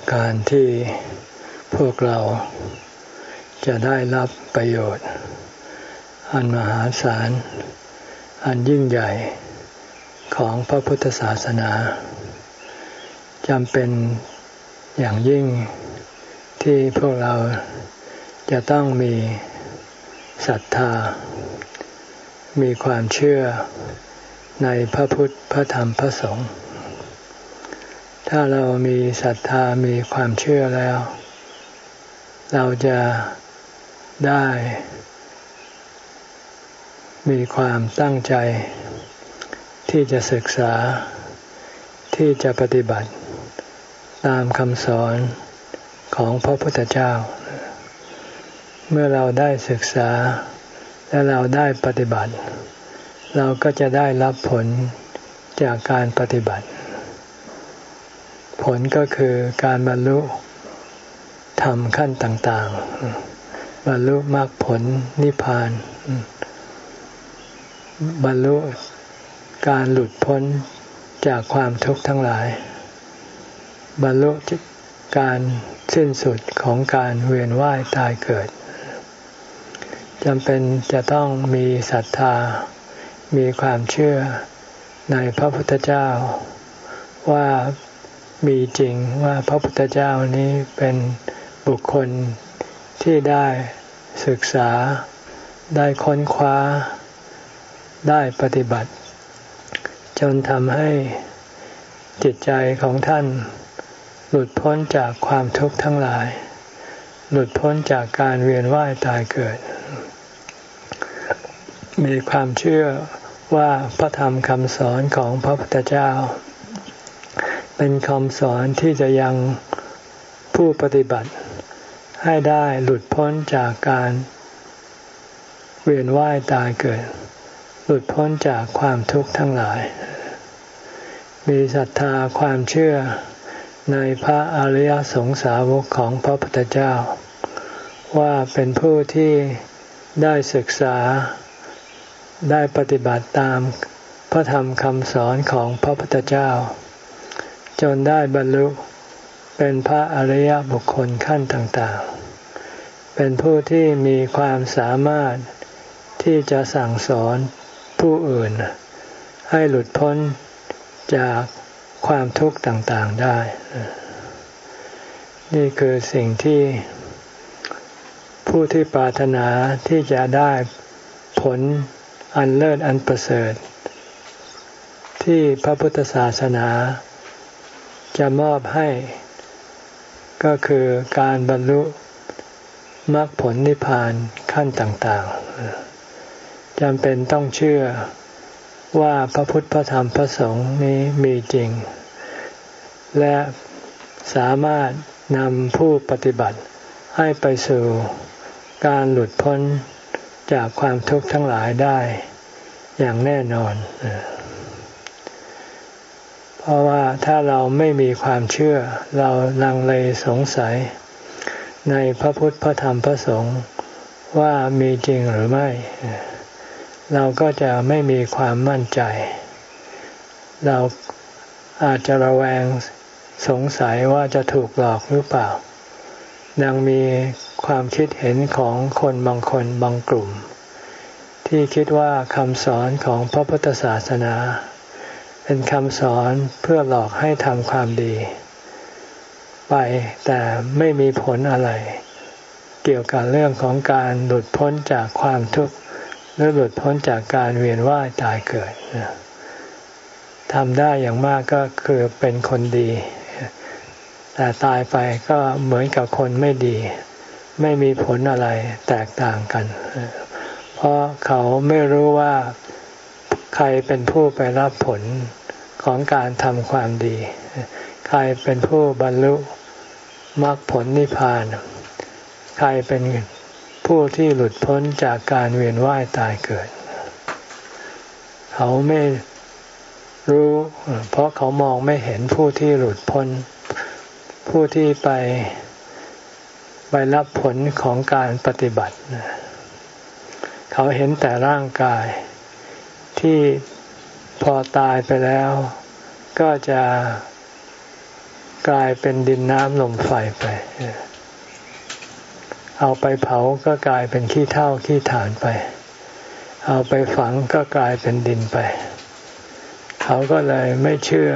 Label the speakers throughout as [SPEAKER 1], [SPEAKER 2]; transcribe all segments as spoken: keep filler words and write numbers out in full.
[SPEAKER 1] การที่พวกเราจะได้รับประโยชน์อันมหาศาลอันยิ่งใหญ่ของพระพุทธศาสนาจำเป็นอย่างยิ่งที่พวกเราจะต้องมีศรัทธามีความเชื่อในพระพุทธพระธรรมพระสงฆ์ถ้าเรามีศรัทธามีความเชื่อแล้วเราจะได้มีความตั้งใจที่จะศึกษาที่จะปฏิบัติตามคำสอนของพระพุทธเจ้าเมื่อเราได้ศึกษาและเราได้ปฏิบัติเราก็จะได้รับผลจากการปฏิบัติผลก็คือการบรรลุธรรมขั้นต่างๆบรรลุมรรคผลนิพพานบรรลุการหลุดพ้นจากความทุกข์ทั้งหลายบรรลุการสิ้นสุดของการเวียนว่ายตายเกิดจำเป็นจะต้องมีศรัทธามีความเชื่อในพระพุทธเจ้าว่ามีจริงว่าพระพุทธเจ้านี้เป็นบุคคลที่ได้ศึกษาได้ค้นคว้าได้ปฏิบัติจนทำให้จิตใจของท่านหลุดพ้นจากความทุกข์ทั้งหลายหลุดพ้นจากการเวียนว่ายตายเกิดมีความเชื่อว่าพระธรรมคำสอนของพระพุทธเจ้าเป็นคำสอนที่จะยังผู้ปฏิบัติให้ได้หลุดพ้นจากการเวียนว่ายตายเกิดหลุดพ้นจากความทุกข์ทั้งหลายมีศรัทธาความเชื่อในพระอริยสงสาวกของพระพุทธเจ้าว่าเป็นผู้ที่ได้ศึกษาได้ปฏิบัติตามพระธรรมคำสอนของพระพุทธเจ้าจนได้บรรลุเป็นพระอริยบุคคลขั้นต่างๆเป็นผู้ที่มีความสามารถที่จะสั่งสอนผู้อื่นให้หลุดพ้นจากความทุกข์ต่างๆได้นี่คือสิ่งที่ผู้ที่ปรารถนาที่จะได้ผลอันเลิศอันประเสริฐที่พระพุทธศาสนาจะมอบให้ก็คือการบรรลุมรรคผลนิพพานขั้นต่างๆจำเป็นต้องเชื่อว่าพระพุทธพระธรรมพระสงฆ์นี้มีจริงและสามารถนำผู้ปฏิบัติให้ไปสู่การหลุดพ้นจากความทุกข์ทั้งหลายได้อย่างแน่นอนเพราะว่าถ้าเราไม่มีความเชื่อเราลังเลสงสัยในพระพุทธพระธรรมพระสงฆ์ว่ามีจริงหรือไม่เราก็จะไม่มีความมั่นใจเราอาจจะระแวงสงสัยว่าจะถูกหลอกหรือเปล่าดังมีความคิดเห็นของคนบางคนบางกลุ่มที่คิดว่าคำสอนของพระพุทธศาสนาเป็นคำสอนเพื่อหลอกให้ทำความดีไปแต่ไม่มีผลอะไรเกี่ยวกับเรื่องของการหลุดพ้นจากความทุกข์หรือหลุดพ้นจากการเวียนว่ายตายเกิดทำได้อย่างมากก็คือเป็นคนดีแต่ตายไปก็เหมือนกับคนไม่ดีไม่มีผลอะไรแตกต่างกันเพราะเขาไม่รู้ว่าใครเป็นผู้ไปรับผลของการทำความดีใครเป็นผู้บรรลุมรรคผลนิพพานใครเป็นผู้ที่หลุดพ้นจากการเวียนว่ายตายเกิดเขาไม่รู้เพราะเขามองไม่เห็นผู้ที่หลุดพ้นผู้ที่ไปไปรับผลของการปฏิบัติเขาเห็นแต่ร่างกายที่พอตายไปแล้วก็จะกลายเป็นดินน้ำลมไฟไปเอาไปเผาก็กลายเป็นขี้เถ้าขี้ถ่านไปเอาไปฝังก็กลายเป็นดินไปเขาก็เลยไม่เชื่อ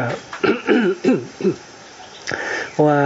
[SPEAKER 1] ว่า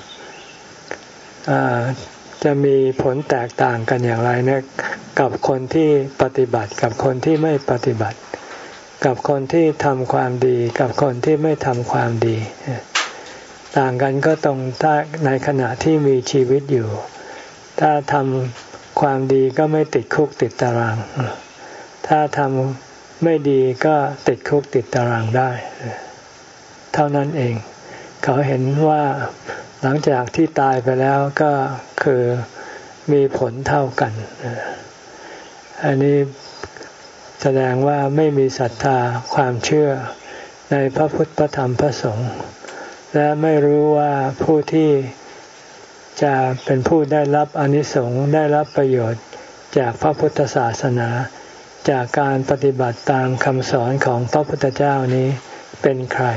[SPEAKER 1] จะมีผลแตกต่างกันอย่างไรเนี่ยกับคนที่ปฏิบัติกับคนที่ไม่ปฏิบัติกับคนที่ทำความดีกับคนที่ไม่ทำความดีต่างกันก็ตรงถ้าในขณะที่มีชีวิตอยู่ถ้าทำความดีก็ไม่ติดคุกติดตารางถ้าทำไม่ดีก็ติดคุกติดตารางได้เท่านั้นเองเขาเห็นว่าหลังจากที่ตายไปแล้วก็คือมีผลเท่ากันอันนี้แสดงว่าไม่มีศรัทธาความเชื่อในพระพุทธพระธรรมพระสงฆ์และไม่รู้ว่าผู้ที่จะเป็นผู้ได้รับอานิสงส์ได้รับประโยชน์จากพระพุทธศาสนาจากการปฏิบัติตามคำสอนของพระพุทธเจ้านี้เป็นใคร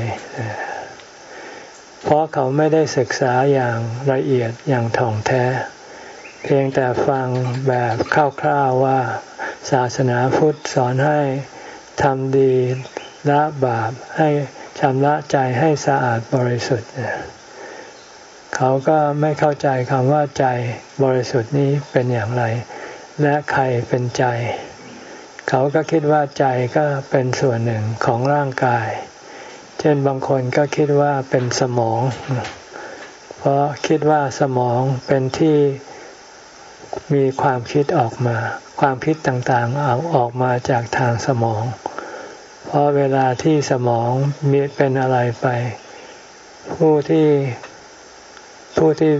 [SPEAKER 1] เพราะเขาไม่ได้ศึกษาอย่างละเอียดอย่างถ่องแท้เพียงแต่ฟังแบบคร่าวๆว่าศาสนาพุทธสอนให้ทำดีละบาปให้ชำระใจให้สะอาดบริสุทธิ์เขาก็ไม่เข้าใจคำว่าใจบริสุทธิ์นี้เป็นอย่างไรและใครเป็นใจเขาก็คิดว่าใจก็เป็นส่วนหนึ่งของร่างกายเช่นบางคนก็คิดว่าเป็นสมองเพราะคิดว่าสมองเป็นที่มีความคิดออกมาความคิดต่างๆเอาออกมาจากทางสมองเพราะเวลาที่สมองมีเป็นอะไรไปผู้ที่ผู้ที่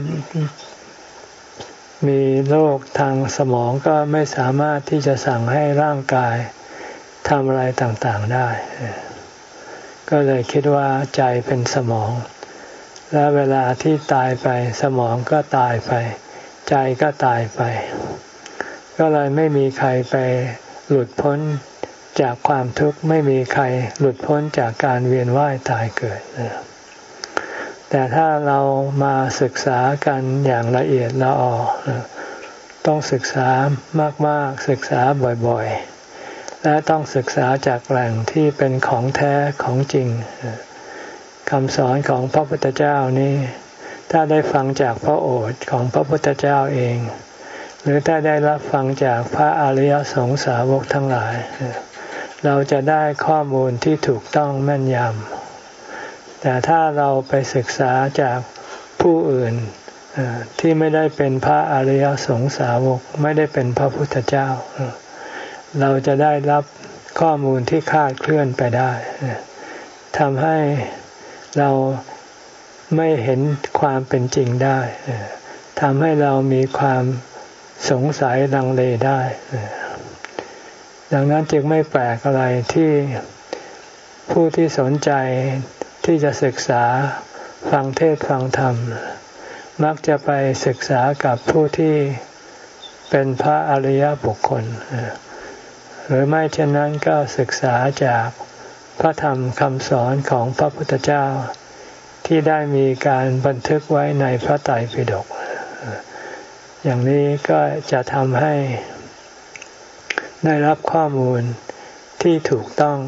[SPEAKER 1] มีโรคทางสมองก็ไม่สามารถที่จะสั่งให้ร่างกายทำอะไรต่างๆได้ก็เลยคิดว่าใจเป็นสมองและเวลาที่ตายไปสมองก็ตายไปใจก็ตายไปก็เลยไม่มีใครไปหลุดพ้นจากความทุกข์ไม่มีใครหลุดพ้นจากการเวียนว่ายตายเกิดแต่ถ้าเรามาศึกษากันอย่างละเอียดละออต้องศึกษามากๆศึกษาบ่อยๆและต้องศึกษาจากแหล่งที่เป็นของแท้ของจริงคำสอนของพระพุทธเจ้านี้ถ้าได้ฟังจากพระโอษฐ์ของพระพุทธเจ้าเองหรือถ้าได้รับฟังจากพระอริยสงสาวกทั้งหลายเราจะได้ข้อมูลที่ถูกต้องแม่นยำแต่ถ้าเราไปศึกษาจากผู้อื่นที่ไม่ได้เป็นพระอริยสงสาวกไม่ได้เป็นพระพุทธเจ้าเราจะได้รับข้อมูลที่คลาดเคลื่อนไปได้ทำให้เราไม่เห็นความเป็นจริงได้ทำให้เรามีความสงสัยลังเลได้ดังนั้นจึงไม่แปลกอะไรที่ผู้ที่สนใจที่จะศึกษาฟังเทศน์ฟังธรรมมักจะไปศึกษากับผู้ที่เป็นพระอริยบุคคลหรือไม่เช่นนั้นก็ศึกษาจากพระธรรมคำสอนของพระพุทธเจ้าที่ได้มีการบันทึกไว้ในพระไตรปิฎกอย่างนี้ก็จะทำให้ได้รับข้อมูลที่ถูกต้อง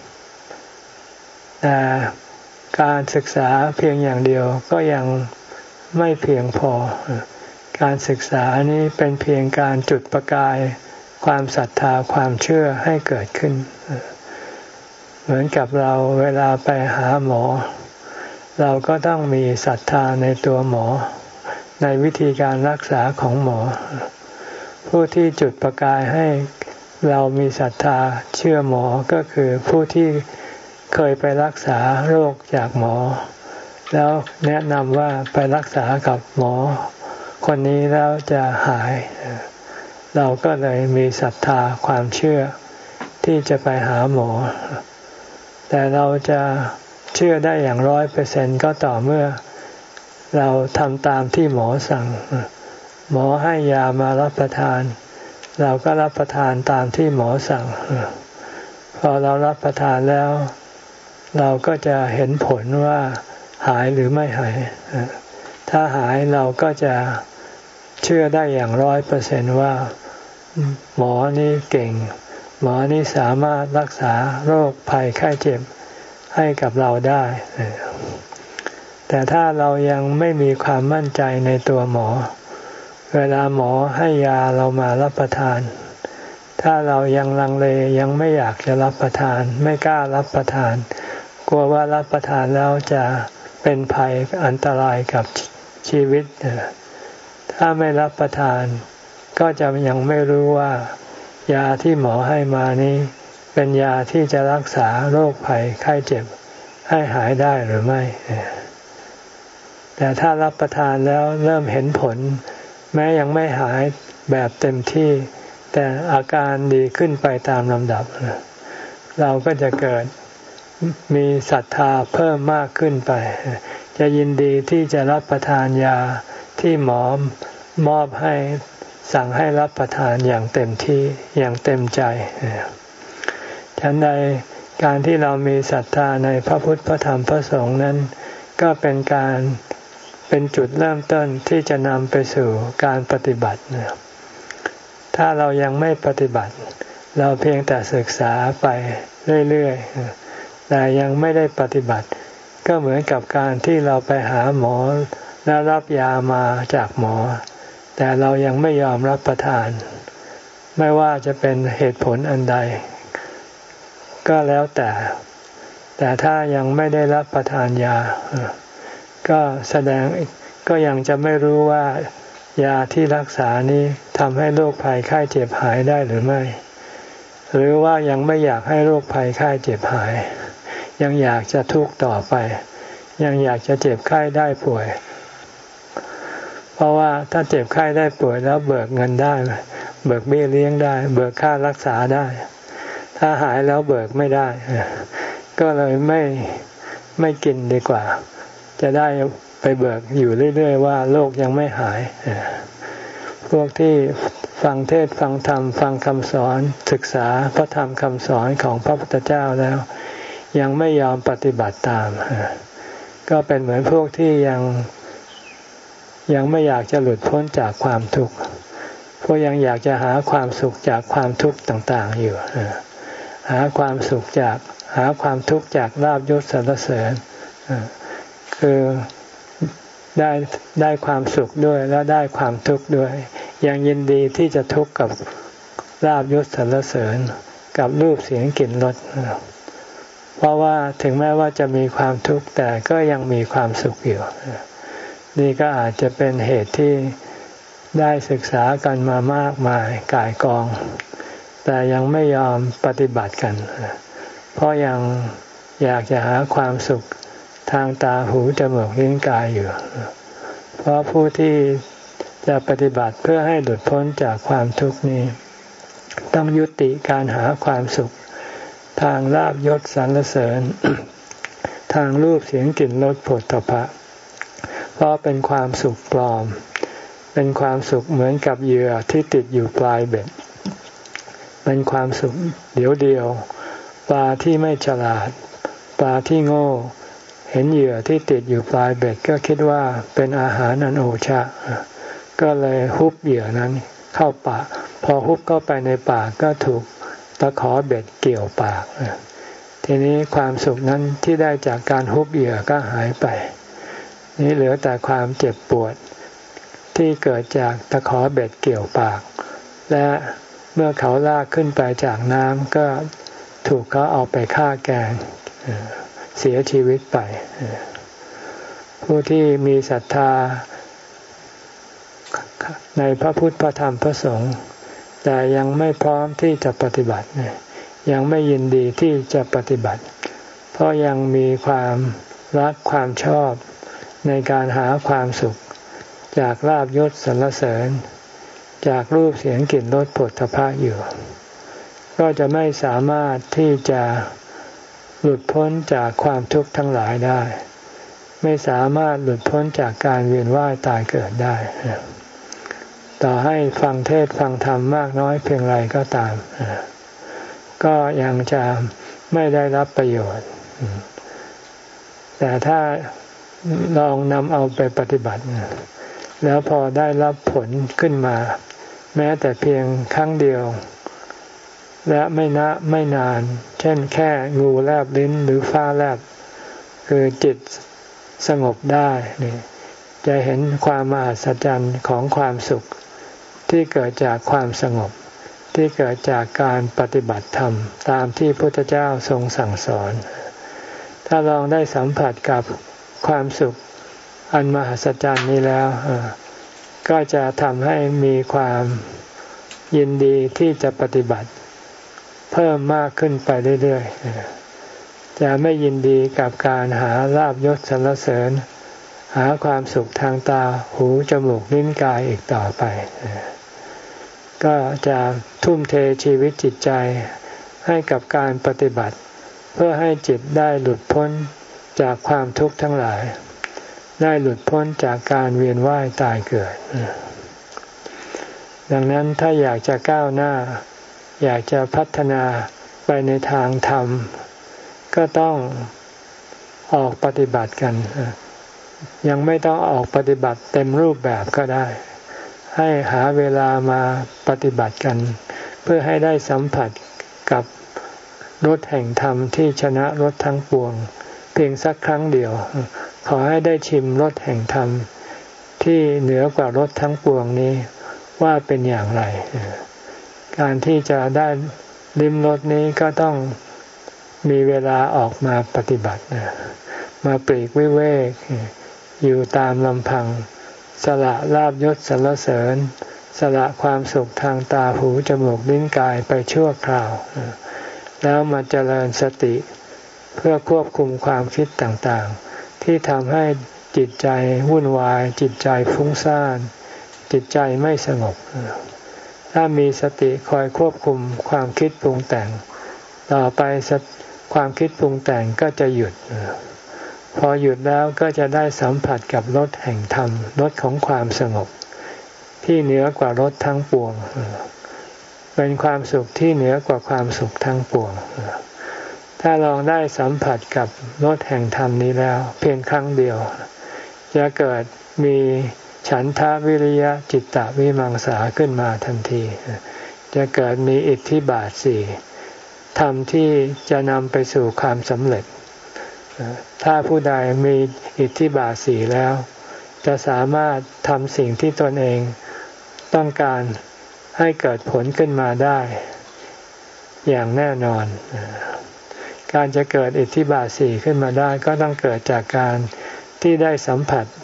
[SPEAKER 1] แต่การศึกษาเพียงอย่างเดียวก็ยังไม่เพียงพอการศึกษานี้เป็นเพียงการจุดประกายความศรัทธาความเชื่อให้เกิดขึ้นเหมือนกับเราเวลาไปหาหมอเราก็ต้องมีศรัทธาในตัวหมอในวิธีการรักษาของหมอผู้ที่จุดประกายให้เรามีศรัทธาเชื่อหมอก็คือผู้ที่เคยไปรักษาโรคจากหมอแล้วแนะนำว่าไปรักษากับหมอคนนี้แล้วจะหายเราก็เลยมีศรัทธาความเชื่อที่จะไปหาหมอแต่เราจะเชื่อได้อย่างร้อยเปอร์เซ็นต์ก็ต่อเมื่อเราทำตามที่หมอสั่งหมอให้ยามารับประทานเราก็รับประทานตามที่หมอสั่งพอเรารับประทานแล้วเราก็จะเห็นผลว่าหายหรือไม่หายถ้าหายเราก็จะเชื่อได้อย่างร้อยเปอร์เซนต์ว่าหมอนี่เก่งหมอนี่สามารถรักษาโรคภัยไข้เจ็บให้กับเราได้แต่ถ้าเรายังไม่มีความมั่นใจในตัวหมอเวลาหมอให้ยาเรามารับประทานถ้าเรายังลังเลยังไม่อยากจะรับประทานไม่กล้ารับประทานกลัวว่ารับประทานแล้วจะเป็นภัยอันตรายกับชีวิตถ้าไม่รับประทานก็จะยังไม่รู้ว่ายาที่หมอให้มานี้เป็นยาที่จะรักษาโรคภัยไข้เจ็บให้หายได้หรือไม่แต่ถ้ารับประทานแล้วเริ่มเห็นผลแม้ยังไม่หายแบบเต็มที่แต่อาการดีขึ้นไปตามลำดับเราก็จะเกิดมีศรัทธาเพิ่มมากขึ้นไปจะยินดีที่จะรับประทานยาที่หมอมอบให้สั่งให้รับประทานอย่างเต็มที่อย่างเต็มใจฉันใดการที่เรามีศรัทธาในพระพุทธพระธรรมพระสงฆ์นั้นก็เป็นการเป็นจุดเริ่มต้นที่จะนำไปสู่การปฏิบัติถ้าเรายังไม่ปฏิบัติเราเพียงแต่ศึกษาไปเรื่อยๆแต่ยังไม่ได้ปฏิบัติก็เหมือนกับการที่เราไปหาหมอแล้วรับยามาจากหมอแต่เรายังไม่ยอมรับประทานไม่ว่าจะเป็นเหตุผลอันใดก็แล้วแต่แต่ถ้ายังไม่ได้รับประทานยาก็แสดงก็ยังจะไม่รู้ว่ายาที่รักษานี้ทำให้โรคภัยไข้เจ็บหายได้หรือไม่หรือว่ายังไม่อยากให้โรคภัยไข้เจ็บหายยังอยากจะทุกข์ต่อไปยังอยากจะเจ็บไข้ได้ป่วยเพราะว่าถ้าเจ็บไข้ได้ป่วยแล้วเบิกเงินได้เบิกเบี้ยเลี้ยงได้เบิกค่ารักษาได้ถ้าหายแล้วเบิกไม่ได้ก็เลยไม่ไม่กินดีกว่าจะได้ไปเบิกอยู่เรื่อยๆว่าโรคยังไม่หายพวกที่ฟังเทศน์ฟังธรรมฟังคำสอนศึกษาพระธรรมคำสอนของพระพุทธเจ้าแล้วยังไม่ยอมปฏิบัติตามก็เป็นเหมือนพวกที่ยังยังไม่อยากจะหลุดพ้นจากความทุกข์พวกยังอยากจะหาความสุขจากความทุกข์ต่างๆอยู่หาความสุขจากหาความทุกข์จากลาภยศสรรเสริญคือได้ได้ความสุขด้วยแล้วได้ความทุกข์ด้วยยังยินดีที่จะทุกข์กับลาภยศสรรเสริญกับรูปเสียงกลิ่นรสเพราะว่าถึงแม้ว่าจะมีความทุกข์แต่ก็ยังมีความสุขอยู่นี่ก็อาจจะเป็นเหตุที่ได้ศึกษากันมามากมายก่ายกองแต่ยังไม่ยอมปฏิบัติกันเพราะยังอยากจะหาความสุขทางตาหูจมูกลิ้นกายอยู่เพราะผู้ที่จะปฏิบัติเพื่อให้หลุดพ้นจากความทุกข์นี้ต้องยุติการหาความสุขทางลาภยศสรรเสริญ ทางรูปเสียงกลิ่นรสโผฏฐัพพะเพราะเป็นความสุขปลอมเป็นความสุขเหมือนกับเหยื่อที่ติดอยู่ปลายเบ็ดเป็นความสุขเดียวเดียวปลาที่ไม่ฉลาดปลาที่โง่เห็นเหยื่อที่ติดอยู่ปลายเบ็ดก็คิดว่าเป็นอาหารอันโอชะก็เลยฮุบเหยื่อนั้นเข้าปากพอฮุบเข้าไปในปากก็ถูกตะขอเบ็ดเกี่ยวปากทีนี้ความสุขนั้นที่ได้จากการฮุบเหยื่อก็หายไปนี่เหลือแต่ความเจ็บปวดที่เกิดจากตะขอเบ็ดเกี่ยวปากและเมื่อเขาลากขึ้นไปจากน้ำก็ถูกเขาเอาไปฆ่าแกงเสียชีวิตไปผู้ที่มีศรัทธาในพระพุทธพระธรรมพระสงฆ์แต่ยังไม่พร้อมที่จะปฏิบัติยังไม่ยินดีที่จะปฏิบัติเพราะยังมีความรักความชอบในการหาความสุขจากลาภยศสรรเสริญจากรูปเสียงกลิ่นรสโผฏฐัพพะอยู่ก็จะไม่สามารถที่จะหลุดพ้นจากความทุกข์ทั้งหลายได้ไม่สามารถหลุดพ้นจากการเวียนว่ายตายเกิดได้ต่อให้ฟังเทศน์ฟังธรรมมากน้อยเพียงไรก็ตามก็ยังจะไม่ได้รับประโยชน์แต่ถ้าลองนำเอาไปปฏิบัติแล้วพอได้รับผลขึ้นมาแม้แต่เพียงครั้งเดียวและไม่นะไม่นานเช่นแค่งูแลบลิ้นหรือฟ้าแลบคือจิตสงบได้นี่จะเห็นความมหัศจรรย์ของความสุขที่เกิดจากความสงบที่เกิดจากการปฏิบัติธรรมตามที่พระพุทธเจ้าทรงสั่งสอนถ้าลองได้สัมผัสกับความสุขอันมหัศจรรย์นี้แล้วก็จะทำให้มีความยินดีที่จะปฏิบัติเพิ่มมากขึ้นไปเรื่อยๆจะไม่ยินดีกับการหาลาภยศสรรเสริญหาความสุขทางตาหูจมูกลิ้นกายอีกต่อไปก็จะทุ่มเทชีวิตจิตใจให้กับการปฏิบัติเพื่อให้จิตได้หลุดพ้นจากความทุกข์ทั้งหลายได้หลุดพ้นจากการเวียนว่ายตายเกิดดังนั้นถ้าอยากจะก้าวหน้าอยากจะพัฒนาไปในทางธรรมก็ต้องออกปฏิบัติกันยังไม่ต้องออกปฏิบัติเต็มรูปแบบก็ได้ให้หาเวลามาปฏิบัติกันเพื่อให้ได้สัมผัสกับรสแห่งธรรมที่ชนะรสทั้งปวงเพียงสักครั้งเดียวขอให้ได้ชิมรสแห่งธรรมที่เหนือกว่ารสทั้งปวงนี้ว่าเป็นอย่างไรการที่จะได้ลิ้มรสนี้ก็ต้องมีเวลาออกมาปฏิบัติมาปลีกวิเวกอยู่ตามลำพังสละลาภยศสรรเสริญสละความสุขทางตาหูจมูกลิ้นกายไปชั่วคราวแล้วมาเจริญสติเพื่อควบคุมความคิดต่างๆที่ทำให้จิตใจวุ่นวายจิตใจฟุ้งซ่านจิตใจไม่สงบถ้ามีสติคอยควบคุมความคิดปรุงแต่งต่อไปความคิดปรุงแต่งก็จะหยุดพอหยุดแล้วก็จะได้สัมผัสกับรสแห่งธรรมรสของความสงบที่เหนือกว่ารสทั้งปวงเป็นความสุขที่เหนือกว่าความสุขทั้งปวงถ้าลองได้สัมผัสกับรสแห่งธรรมนี้แล้วเพียงครั้งเดียวจะเกิดมีฉันทะวิริยะจิตตวิมังสาขึ้นมาทันทีจะเกิดมีอิทธิบาทสี่ธรรมที่จะนำไปสู่ความสำเร็จถ้าผู้ใดมีอิทธิบาทสี่แล้วจะสามารถทำสิ่งที่ตนเองต้องการให้เกิดผลขึ้นมาได้อย่างแน่นอนการจะเกิดอิทธิบาทสี่ขึ้นมาได้ก็ต้องเกิดจากการที่ได้สัมผัส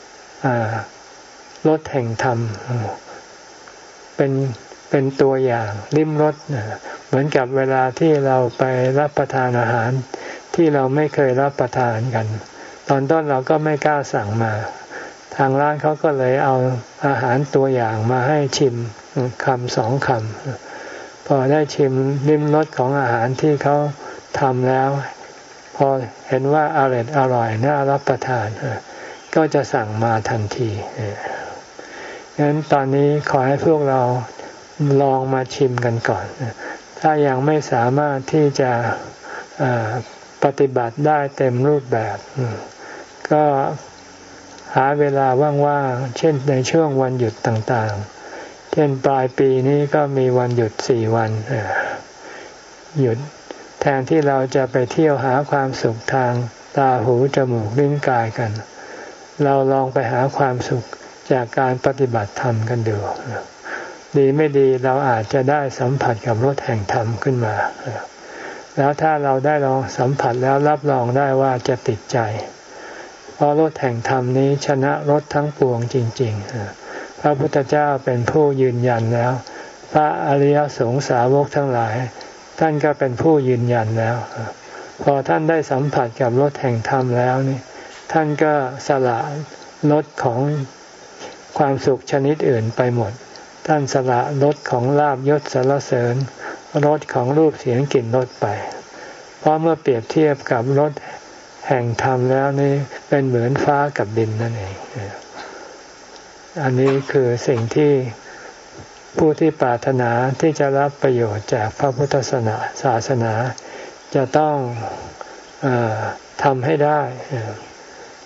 [SPEAKER 1] รสแห่งธรรมเป็นเป็นตัวอย่างลิ้มรสเหมือนกับเวลาที่เราไปรับประทานอาหารที่เราไม่เคยรับประทานกันตอนต้นเราก็ไม่กล้าสั่งมาทางร้านเขาก็เลยเอาอาหารตัวอย่างมาให้ชิมคำสองคำพอได้ชิมลิ้มรสของอาหารที่เขาทำแล้วพอเห็นว่าอร่อยอร่อยน่ารับประทานก็จะสั่งมาทันทีงั้นตอนนี้ขอให้พวกเราลองมาชิมกันก่อนถ้ายังไม่สามารถที่จะปฏิบัติได้เต็มรูปแบบก็หาเวลาว่างๆเช่นในช่วงวันหยุดต่างๆเช่นปลายปีนี้ก็มีวันหยุดสี่วันหยุดแทนที่เราจะไปเที่ยวหาความสุขทางตาหูจมูกลิ้นกายกันเราลองไปหาความสุขจากการปฏิบัติธรรมกันดูดีไม่ดีเราอาจจะได้สัมผัสกับรสแห่งธรรมขึ้นมาแล้วถ้าเราได้ลองสัมผัสแล้วรับรองได้ว่าจะติดใจเพราะรสแห่งธรรมนี้ชนะรสทั้งปวงจริงๆพระพุทธเจ้าเป็นผู้ยืนยันแล้วพระอริยสงสาวกทั้งหลายท่านก็เป็นผู้ยืนยันแล้วพอท่านได้สัมผัสกับรสแห่งธรรมแล้วนี่ท่านก็สละรสของความสุขชนิดอื่นไปหมดท่านสละรสของลาภยศสรรเสริญรสของรูปเสียงกลิ่นรสไปเพราะเมื่อเปรียบเทียบกับรสแห่งธรรมแล้วนี่เป็นเหมือนฟ้ากับดินนั่นเองอันนี้คือสิ่งที่ผู้ที่ปรารถนาที่จะรับประโยชน์จากพระพุทธศาสนาจะต้องเอ่อทำให้ได้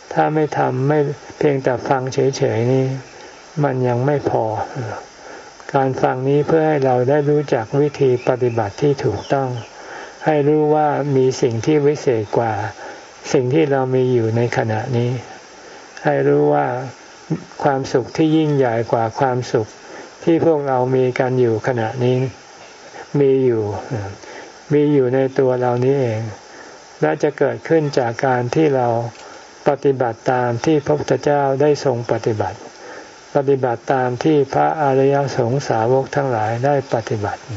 [SPEAKER 1] ถ้าไม่ทำไม่เพียงแต่ฟังเฉยๆนี่มันยังไม่พอการฟังนี้เพื่อให้เราได้รู้จักวิธีปฏิบัติที่ถูกต้องให้รู้ว่ามีสิ่งที่วิเศษกว่าสิ่งที่เรามีอยู่ในขณะนี้ให้รู้ว่าความสุขที่ยิ่งใหญ่กว่าความสุขที่พวกเรามีกันอยู่ขณะนี้มีอยู่มีอยู่ในตัวเรานี้เองและจะเกิดขึ้นจากการที่เราปฏิบัติตามที่พระพุทธเจ้าได้ทรงปฏิบัติปฏิบัติตามที่พระอริยสงสาวกทั้งหลายได้ปฏิบัติ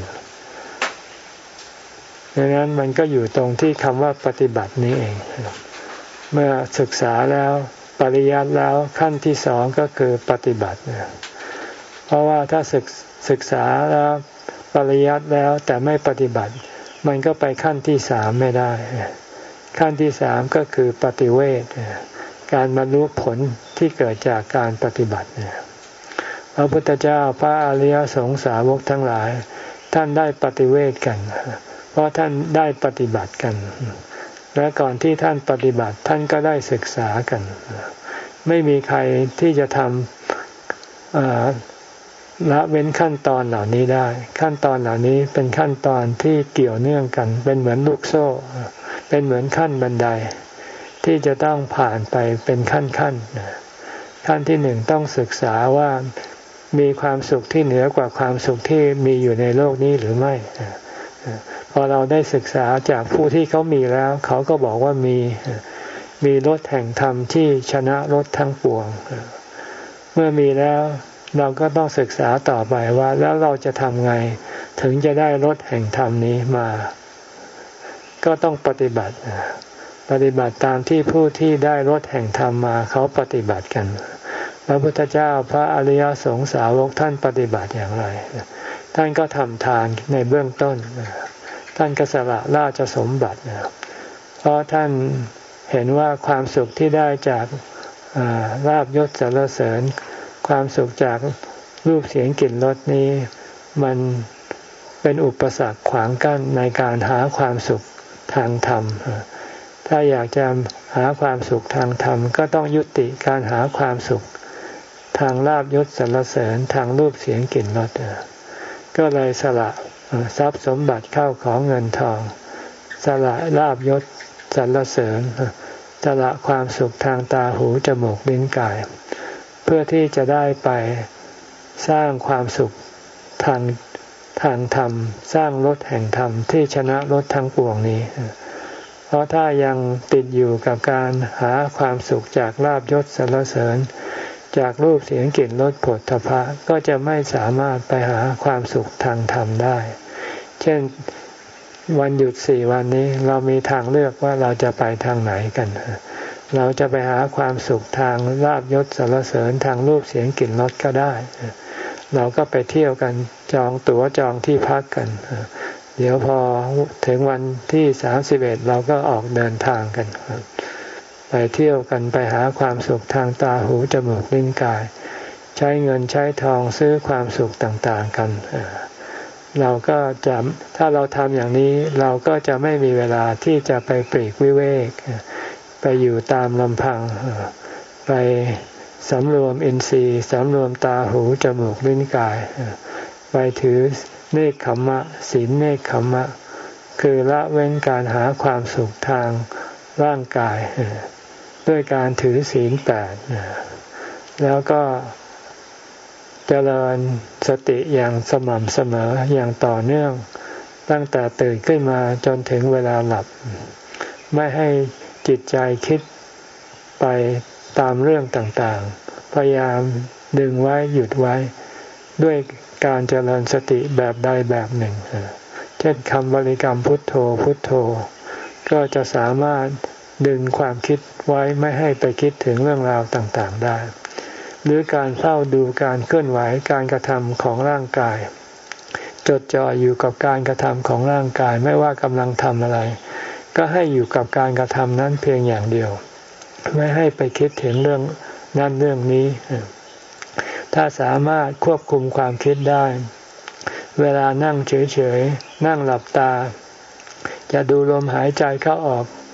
[SPEAKER 1] ดังนั้นมันก็อยู่ตรงที่คำว่าปฏิบัตินี้เองเมื่อศึกษาแล้วปริยัติแล้วขั้นที่สองก็คือปฏิบัติเพราะว่าถ้าศึกศึกษาแล้วปริยัติแล้วแต่ไม่ปฏิบัติมันก็ไปขั้นที่สามไม่ได้ขั้นที่สามก็คือปฏิเวทการบรรลุผลที่เกิดจากการปฏิบัติพระพุทธเจ้าพระอริยสงสาวกทั้งหลายท่านได้ปฏิเวทกันเพราะท่านได้ปฏิบัติกันและก่อนที่ท่านปฏิบัติท่านก็ได้ศึกษากันไม่มีใครที่จะทำละเว้นขั้นตอนเหล่านี้ได้ขั้นตอนเหล่านี้เป็นขั้นตอนที่เกี่ยวเนื่องกันเป็นเหมือนลูกโซ่เป็นเหมือนขั้นบันไดที่จะต้องผ่านไปเป็นขั้นขั้นขั้นที่หนึ่งต้องศึกษาว่ามีความสุขที่เหนือกว่าความสุขที่มีอยู่ในโลกนี้หรือไม่พอเราได้ศึกษาจากผู้ที่เขามีแล้วเขาก็บอกว่ามีมีรถแห่งธรรมที่ชนะรถทั้งปวงเมื่อมีแล้วเราก็ต้องศึกษาต่อไปว่าแล้วเราจะทำไงถึงจะได้รถแห่งธรรมนี้มาก็ต้องปฏิบัติปฏิบัติตามที่ผู้ที่ได้รถแห่งธรรมมาเขาปฏิบัติกันพระพุทธเจ้าพระอริยสงสาวกท่านปฏิบัติอย่างไรท่านก็ทำทานในเบื้องต้นท่านก็สละราชสมบัติเพราะท่านเห็นว่าความสุขที่ได้จากลาภยศสรรเสริญความสุขจากรูปเสียงกลิ่นรสนี้มันเป็นอุปสรรคขวางกั้นในการหาความสุขทางธรรมถ้าอยากจะหาความสุขทางธรรมก็ต้องยุติการหาความสุขทางลาภยศสรรเสริญทางรูปเสียงกลิ่นรสก็เลยสละทรัพย์สมบัติเข้าของเงินทองสละลาภยศสรรเสริญสละความสุขทางตาหูจมูกลิ้นกายเพื่อที่จะได้ไปสร้างความสุขทางทางธรรมสร้างรถแห่งธรรมที่ชนะรถทั้งปวงนี้เพราะถ้ายังติดอยู่กับการหาความสุขจากลาภยศสรรเสริญจากรูปเสียงกลิ่นรสโผฏฐัพพะก็จะไม่สามารถไปหาความสุขทางธรรมได้เช่นวันหยุดสี่วันนี้เรามีทางเลือกว่าเราจะไปทางไหนกันเราจะไปหาความสุขทางลาภยศสรรเสริญทางรูปเสียงกลิ่นรสก็ได้เราก็ไปเที่ยวกันจองตั๋วจองที่พักกันเดี๋ยวพอถึงวันที่สามสิบเอ็ดเราก็ออกเดินทางกันไปเที่ยวกันไปหาความสุขทางตาหูจมูกลิ้นกายใช้เงินใช้ทองซื้อความสุขต่างๆกันเราก็จะถ้าเราทำอย่างนี้เราก็จะไม่มีเวลาที่จะไปปลีกวิเวกไปอยู่ตามลำพังไปสำรวมอินทรีย์สำรวมตาหูจมูกลิ้นกายไปถือเนกขัมมะศีลเนกขัมมะคือละเว้นการหาความสุขทางร่างกายด้วยการถือศีลแปดแล้วก็เจริญสติอย่างสม่ำเสมออย่างต่อเนื่องตั้งแต่ตื่นขึ้นมาจนถึงเวลาหลับไม่ให้จิตใจคิดไปตามเรื่องต่างๆพยายามดึงไว้หยุดไว้ด้วยการเจริญสติแบบใดแบบหนึ่งเช่นคำบริกรรมพุทโธพุทโธก็จะสามารถดึงความคิดไว้ไม่ให้ไปคิดถึงเรื่องราวต่างๆได้หรือการเฝ้าดูการเคลื่อนไหวการกระทำของร่างกายจดจ่ออยู่กับการกระทำของร่างกายไม่ว่ากำลังทำอะไรก็ให้อยู่กับการกระทำนั้นเพียงอย่างเดียวไม่ให้ไปคิดถึงเรื่องนั้นเรื่องนี้ถ้าสามารถควบคุมความคิดได้เวลานั่งเฉยๆนั่งหลับตาจะดูลมหายใจเข้าออก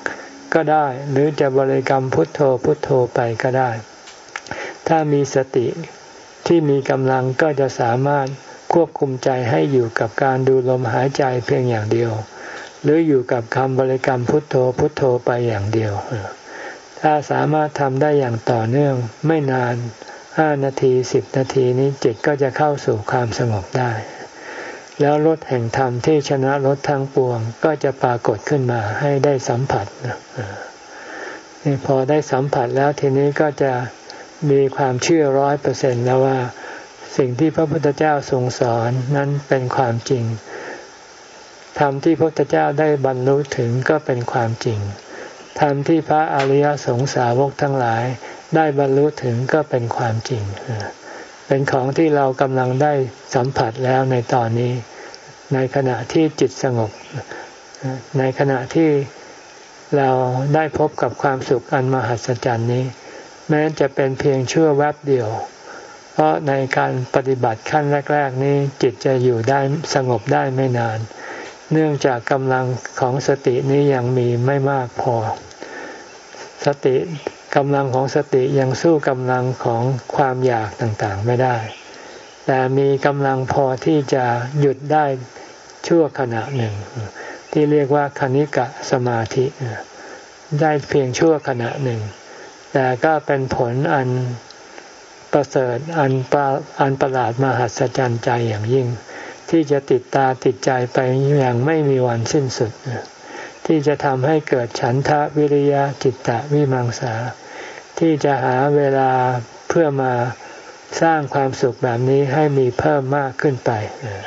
[SPEAKER 1] ก็ได้หรือจะบริกรรมพุทโธพุทโธไปก็ได้ถ้ามีสติที่มีกำลังก็จะสามารถควบคุมใจให้อยู่กับการดูลมหายใจเพียงอย่างเดียวหรืออยู่กับคำบริกรรมพุทโธพุทโธไปอย่างเดียวถ้าสามารถทำได้อย่างต่อเนื่องไม่นานห้านาทีสิบนาทีนี้จิตก็จะเข้าสู่ความสงบได้แล้วรสแห่งธรรมที่ชนะรสทั้งปวงก็จะปรากฏขึ้นมาให้ได้สัมผัสนี่พอได้สัมผัสแล้วทีนี้ก็จะมีความเชื่อร้อยเปอร์เซ็นต์แล้วว่าสิ่งที่พระพุทธเจ้าทรงสอนนั้นเป็นความจริงธรรมที่พระพุทธเจ้าได้บรรลุถึงก็เป็นความจริงธรรมที่พระอริยสงสาวกทั้งหลายได้บรรลุถึงก็เป็นความจริงเป็นของที่เรากำลังได้สัมผัสแล้วในตอนนี้ในขณะที่จิตสงบในขณะที่เราได้พบกับความสุขอันมหัศจรรย์นี้แม้จะเป็นเพียงชั่วแวบเดียวเพราะในการปฏิบัติขั้นแรกๆนี้จิตจะอยู่ได้สงบได้ไม่นานเนื่องจากกำลังของสตินี้ยังมีไม่มากพอสติกำลังของสติยังสู้กำลังของความอยากต่างๆไม่ได้แต่มีกำลังพอที่จะหยุดได้ชั่วขณะหนึ่งที่เรียกว่าคณิกะสมาธิได้เพียงชั่วขณะหนึ่งแต่ก็เป็นผลอันประเสริฐอันประอันประหลาดมหัศจรรย์ใจอย่างยิ่งที่จะติดตาติดใจไปอย่างไม่มีวันสิ้นสุดที่จะทำให้เกิดฉันทะวิริยะจิตตะวิมังสาที่จะหาเวลาเพื่อมาสร้างความสุขแบบนี้ให้มีเพิ่มมากขึ้นไป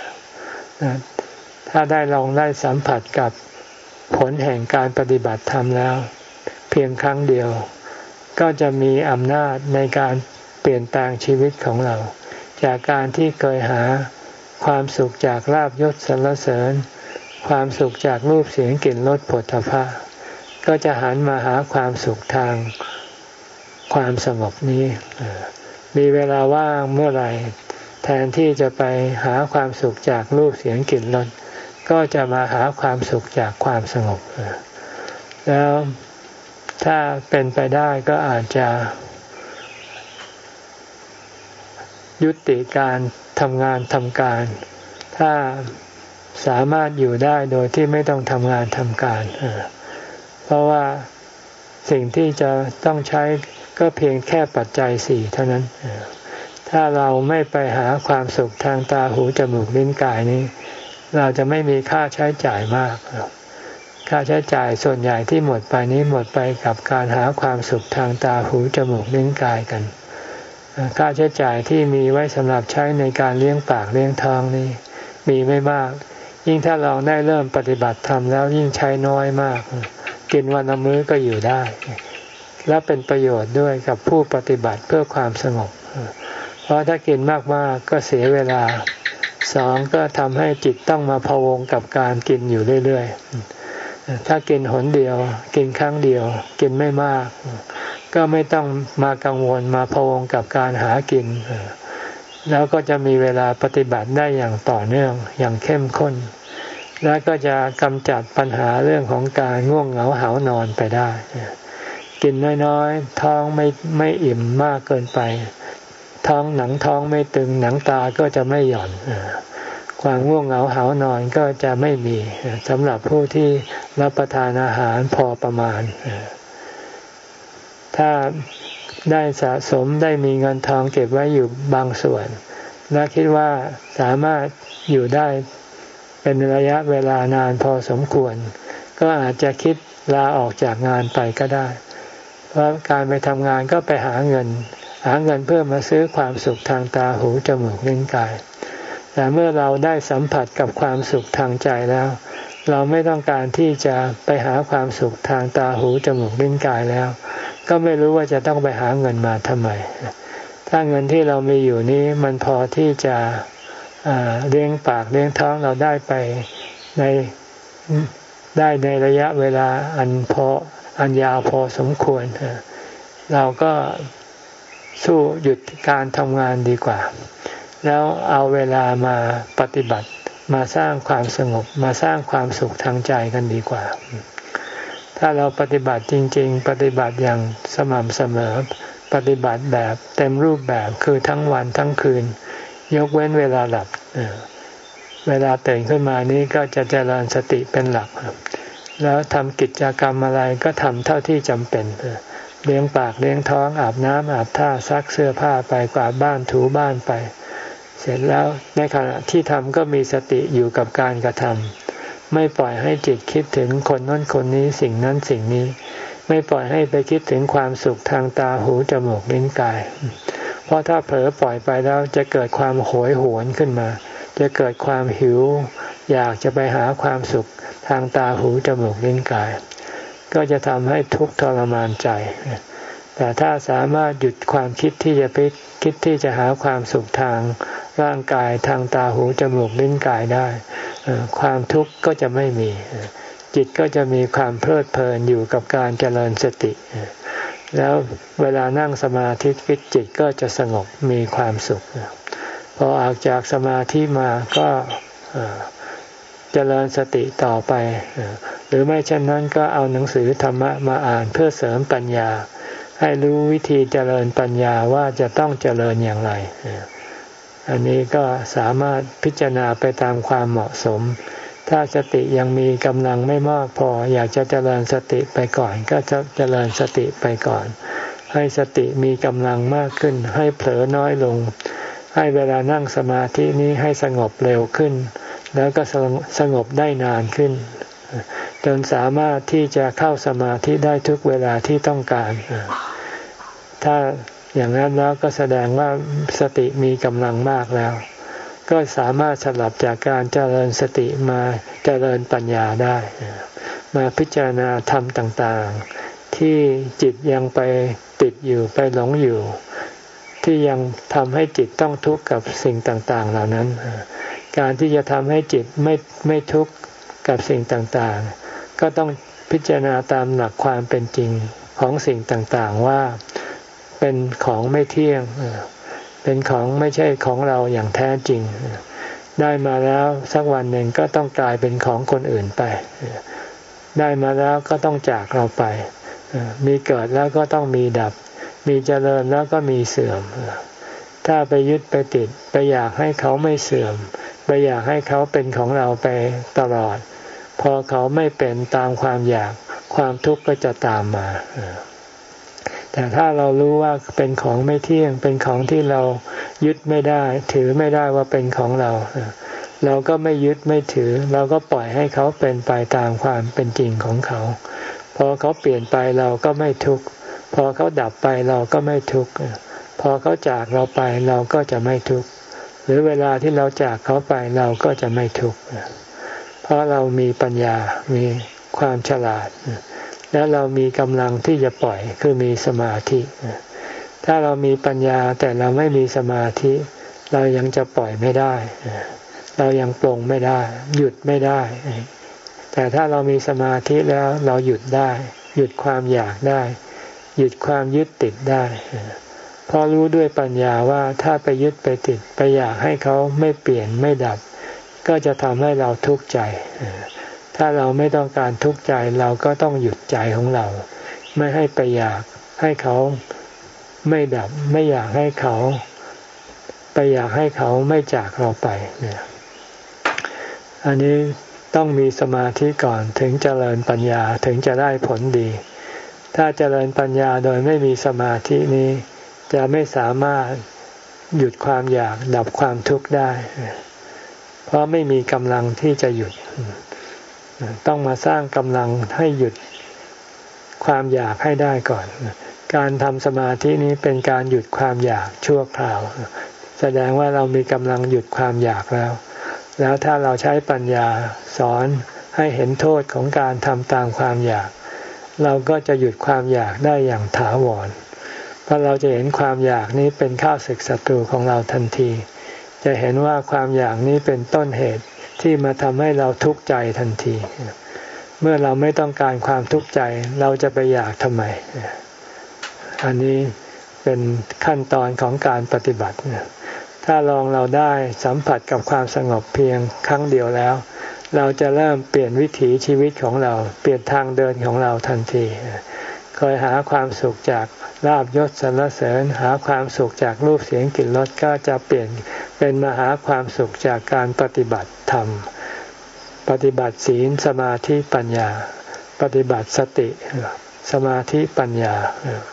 [SPEAKER 1] ถ้าได้ลองได้สัมผัสกับผลแห่งการปฏิบัติธรรมแล้วเพียงครั้งเดียวก็จะมีอำนาจในการเปลี่ยนแปลงชีวิตของเราจากการที่เคยหาความสุขจากลาภยศสรรเสริญความสุขจากรูปเสียงกลิ่นรสโผฏฐัพพะก็จะหันมาหาความสุขทางความสงบนี้มีเวลาว่างเมื่อไหร่แทนที่จะไปหาความสุขจากรูปเสียงกลิ่นรสก็จะมาหาความสุขจากความสงบแล้วถ้าเป็นไปได้ก็อาจจะยุติการทำงานทำการถ้าสามารถอยู่ได้โดยที่ไม่ต้องทำงานทำการเพราะว่าสิ่งที่จะต้องใช้ก็เพียงแค่ปัจจัยสี่เท่านั้นถ้าเราไม่ไปหาความสุขทางตาหูจมูกลิ้นกายนี้เราจะไม่มีค่าใช้จ่ายมากค่าใช้จ่ายส่วนใหญ่ที่หมดไปนี้หมดไปกับการหาความสุขทางตาหูจมูกลิ้นกายกันค่าใช้จ่ายที่มีไว้สำหรับใช้ในการเลี้ยงปากเลี้ยงท้องนี่มีไม่มากยิ่งถ้าเราได้เริ่มปฏิบัติธรรมแล้วยิ่งใช้น้อยมากกินวันละมื้อก็อยู่ได้และเป็นประโยชน์ด้วยกับผู้ปฏิบัติเพื่อความสงบเพราะถ้ากินมากๆก็เสียเวลาสองก็ทำให้จิตต้องมาพะวงกับการกินอยู่เรื่อยๆถ้ากินหนเดียวกินครั้งเดียวกินไม่มากก็ไม่ต้องมากังวลมาพะวงกับการหากินแล้วก็จะมีเวลาปฏิบัติได้อย่างต่อเนื่องอย่างเข้มข้นและก็จะกำจัดปัญหาเรื่องของการง่วงเหงาหาวนอนไปได้กินน้อยๆท้องไม่ไม่อิ่มมากเกินไปท้องหนังท้องไม่ตึงหนังตาก็จะไม่หย่อนความง่วงเหงาหาวนอนก็จะไม่มีสำหรับผู้ที่รับประทานอาหารพอประมาณถ้าได้สะสมได้มีเงินทองเก็บไว้อยู่บางส่วนและคิดว่าสามารถอยู่ได้เป็นระยะเวลานานพอสมควรก็อาจจะคิดลาออกจากงานไปก็ได้เพราะการไปทำงานก็ไปหาเงินหาเงินเพื่อมาซื้อความสุขทางตาหูจมูกลิ้นกายแต่เมื่อเราได้สัมผัสกับความสุขทางใจแล้วเราไม่ต้องการที่จะไปหาความสุขทางตาหูจมูกลิ้นกายแล้วก็ไม่รู้ว่าจะต้องไปหาเงินมาทำไมถ้าเงินที่เรามีอยู่นี้มันพอที่จะเลี้ยงปากเลี้ยงท้องเราได้ไปในได้ในระยะเวลาอันพออันยาวพอสมควรเราก็สู้หยุดการทำงานดีกว่าแล้วเอาเวลามาปฏิบัติมาสร้างความสงบมาสร้างความสุขทางใจกันดีกว่าถถ้าเราปฏิบัติจริงๆปฏิบัติอย่างสม่ำเสมอปฏิบัติแบบเต็มรูปแบบคือทั้งวันทั้งคืนยกเว้นเวลาหลับเวลาตื่นขึ้นมานี้ก็จะเจริญสติเป็นหลักแล้วทำกิจกรรมอะไรก็ทำเท่าที่จำเป็นเลี้ยงปากเลี้ยงท้องอาบน้ำอาบท่าซักเสื้อผ้าไปกวาดบ้านถูบ้านไปเสร็จแล้วในขณะที่ทำก็มีสติอยู่กับการกระทำไม่ปล่อยให้จิตคิดถึงคนนั้นคนนี้สิ่งนั้นสิ่งนี้ไม่ปล่อยให้ไปคิดถึงความสุขทางตาหูจมูกลิ้นกายเพราะถ้าเผลอปล่อยไปแล้วจะเกิดความโหยหวนขึ้นมาจะเกิดความหิวอยากจะไปหาความสุขทางตาหูจมูกลิ้นกายก็จะทำให้ทุกข์ทรมานใจแต่ถ้าสามารถหยุดความคิดที่จะไปคิดที่จะหาความสุขทางร่างกายทางตาหูจมูกลิ้นกายได้ความทุกข์ก็จะไม่มีจิตก็จะมีความเพลิดเพลินอยู่กับการเจริญสติแล้วเวลานั่งสมาธิจิตก็จะสงบมีความสุขพอออกจากสมาธิมาก็เจริญสติต่อไปหรือไม่เช่นนั้นก็เอาหนังสือธรรมะมาอ่านเพื่อเสริมปัญญาให้รู้วิธีเจริญปัญญาว่าจะต้องเจริญอย่างไรอันนี้ก็สามารถพิจารณาไปตามความเหมาะสมถ้าสติยังมีกำลังไม่มากพออยากจะเจริญสติไปก่อนก็จะเจริญสติไปก่อนให้สติมีกำลังมากขึ้นให้เผลอน้อยลงให้เวลานั่งสมาธินี้ให้สงบเร็วขึ้นแล้วก็สงบได้นานขึ้นจนสามารถที่จะเข้าสมาธิได้ทุกเวลาที่ต้องการถ้าอย่างนั้นแล้วก็แสดงว่าสติมีกำลังมากแล้วก็สามารถสลับจากการเจริญสติมาเจริญปัญญาได้มาพิจารณาธรรมต่างๆที่จิตยังไปติดอยู่ไปหลงอยู่ที่ยังทำให้จิตต้องทุกข์กับสิ่งต่างๆเหล่านั้นการที่จะทำให้จิตไม่ไม่ทุกข์กับสิ่งต่างๆก็ต้องพิจารณาตามหลักความเป็นจริงของสิ่งต่างๆว่าเป็นของไม่เที่ยงเป็นของไม่ใช่ของเราอย่างแท้จริงได้มาแล้วสักวันหนึ่งก็ต้องกลายเป็นของคนอื่นไปได้มาแล้วก็ต้องจากเราไปมีเกิดแล้วก็ต้องมีดับมีเจริญแล้วก็มีเสื่อมถ้าไปยึดไปติดไปอยากให้เขาไม่เสื่อมไปอยากให้เขาเป็นของเราไปตลอดพอเขาไม่เป็นตามความอยากความทุกข์ก็จะตามมาแต่ถ้าเรารู้ว่าเป็นของไม่เที่ยงเป็นของที่เรายึดไม่ได้ถือไม่ได้ว่าเป็นของเราเราก็ไม่ยึดไม่ถือเราก็ปล่อยให้เขาเป็นไปตามความเป็นจริงของเขาพอเขาเปลี่ยนไปเราก็ไม่ทุกข์พอเขาดับไปเราก็ไม่ทุกข์พอเขาจากเราไปเราก็จะไม่ทุกข์หรือเวลาที่เราจากเขาไปเราก็จะไม่ทุกข์เพราะเรามีปัญญามีความฉลาดและเรามีกำลังที่จะปล่อยคือมีสมาธิถ้าเรามีปัญญาแต่เราไม่มีสมาธิเรายังจะปล่อยไม่ได้เรายังปลงไม่ได้หยุดไม่ได้แต่ถ้าเรามีสมาธิแล้วเราหยุดได้หยุดความอยากได้หยุดความยึดติดได้เพราะรู้ด้วยปัญญาว่าถ้าไปยึดไปติดไปอยากให้เขาไม่เปลี่ยนไม่ดับก็จะทำให้เราทุกข์ใจถ้าเราไม่ต้องการทุกข์ใจเราก็ต้องหยุดใจของเราไม่ให้ไปอยากให้เขาไม่ดับไม่อยากให้เขาไปอยากให้เขาไม่จากเราไปเนี่ยอันนี้ต้องมีสมาธิก่อนถึงเจริญปัญญาถึงจะได้ผลดีถ้าเจริญปัญญาโดยไม่มีสมาธินี้จะไม่สามารถหยุดความอยากดับความทุกข์ได้เพราะไม่มีกำลังที่จะหยุดต้องมาสร้างกำลังให้หยุดความอยากให้ได้ก่อนการทำสมาธินี้เป็นการหยุดความอยากชั่วคราวแสดงว่าเรามีกำลังหยุดความอยากแล้วแล้วถ้าเราใช้ปัญญาสอนให้เห็นโทษของการทำตามความอยากเราก็จะหยุดความอยากได้อย่างถาวรเพราะเราจะเห็นความอยากนี้เป็นข้าศึกศัตรูของเราทันทีจะเห็นว่าความอยากนี้เป็นต้นเหตุที่มาทำให้เราทุกข์ใจทันทีเมื่อเราไม่ต้องการความทุกข์ใจเราจะไปอยากทำไมอันนี้เป็นขั้นตอนของการปฏิบัติถ้าลองเราได้สัมผัสกับความสงบเพียงครั้งเดียวแล้วเราจะเริ่มเปลี่ยนวิถีชีวิตของเราเปลี่ยนทางเดินของเราทันทีเคยหาความสุขจากลาภยศสรรเสริญหาความสุขจากรูปเสียงกลิ่นรสก็จะเปลี่ยนเป็นมาหาความสุขจากการปฏิบัติธรรมปฏิบัติศีลสมาธิปัญญาปฏิบัติสติสมาธิปัญญา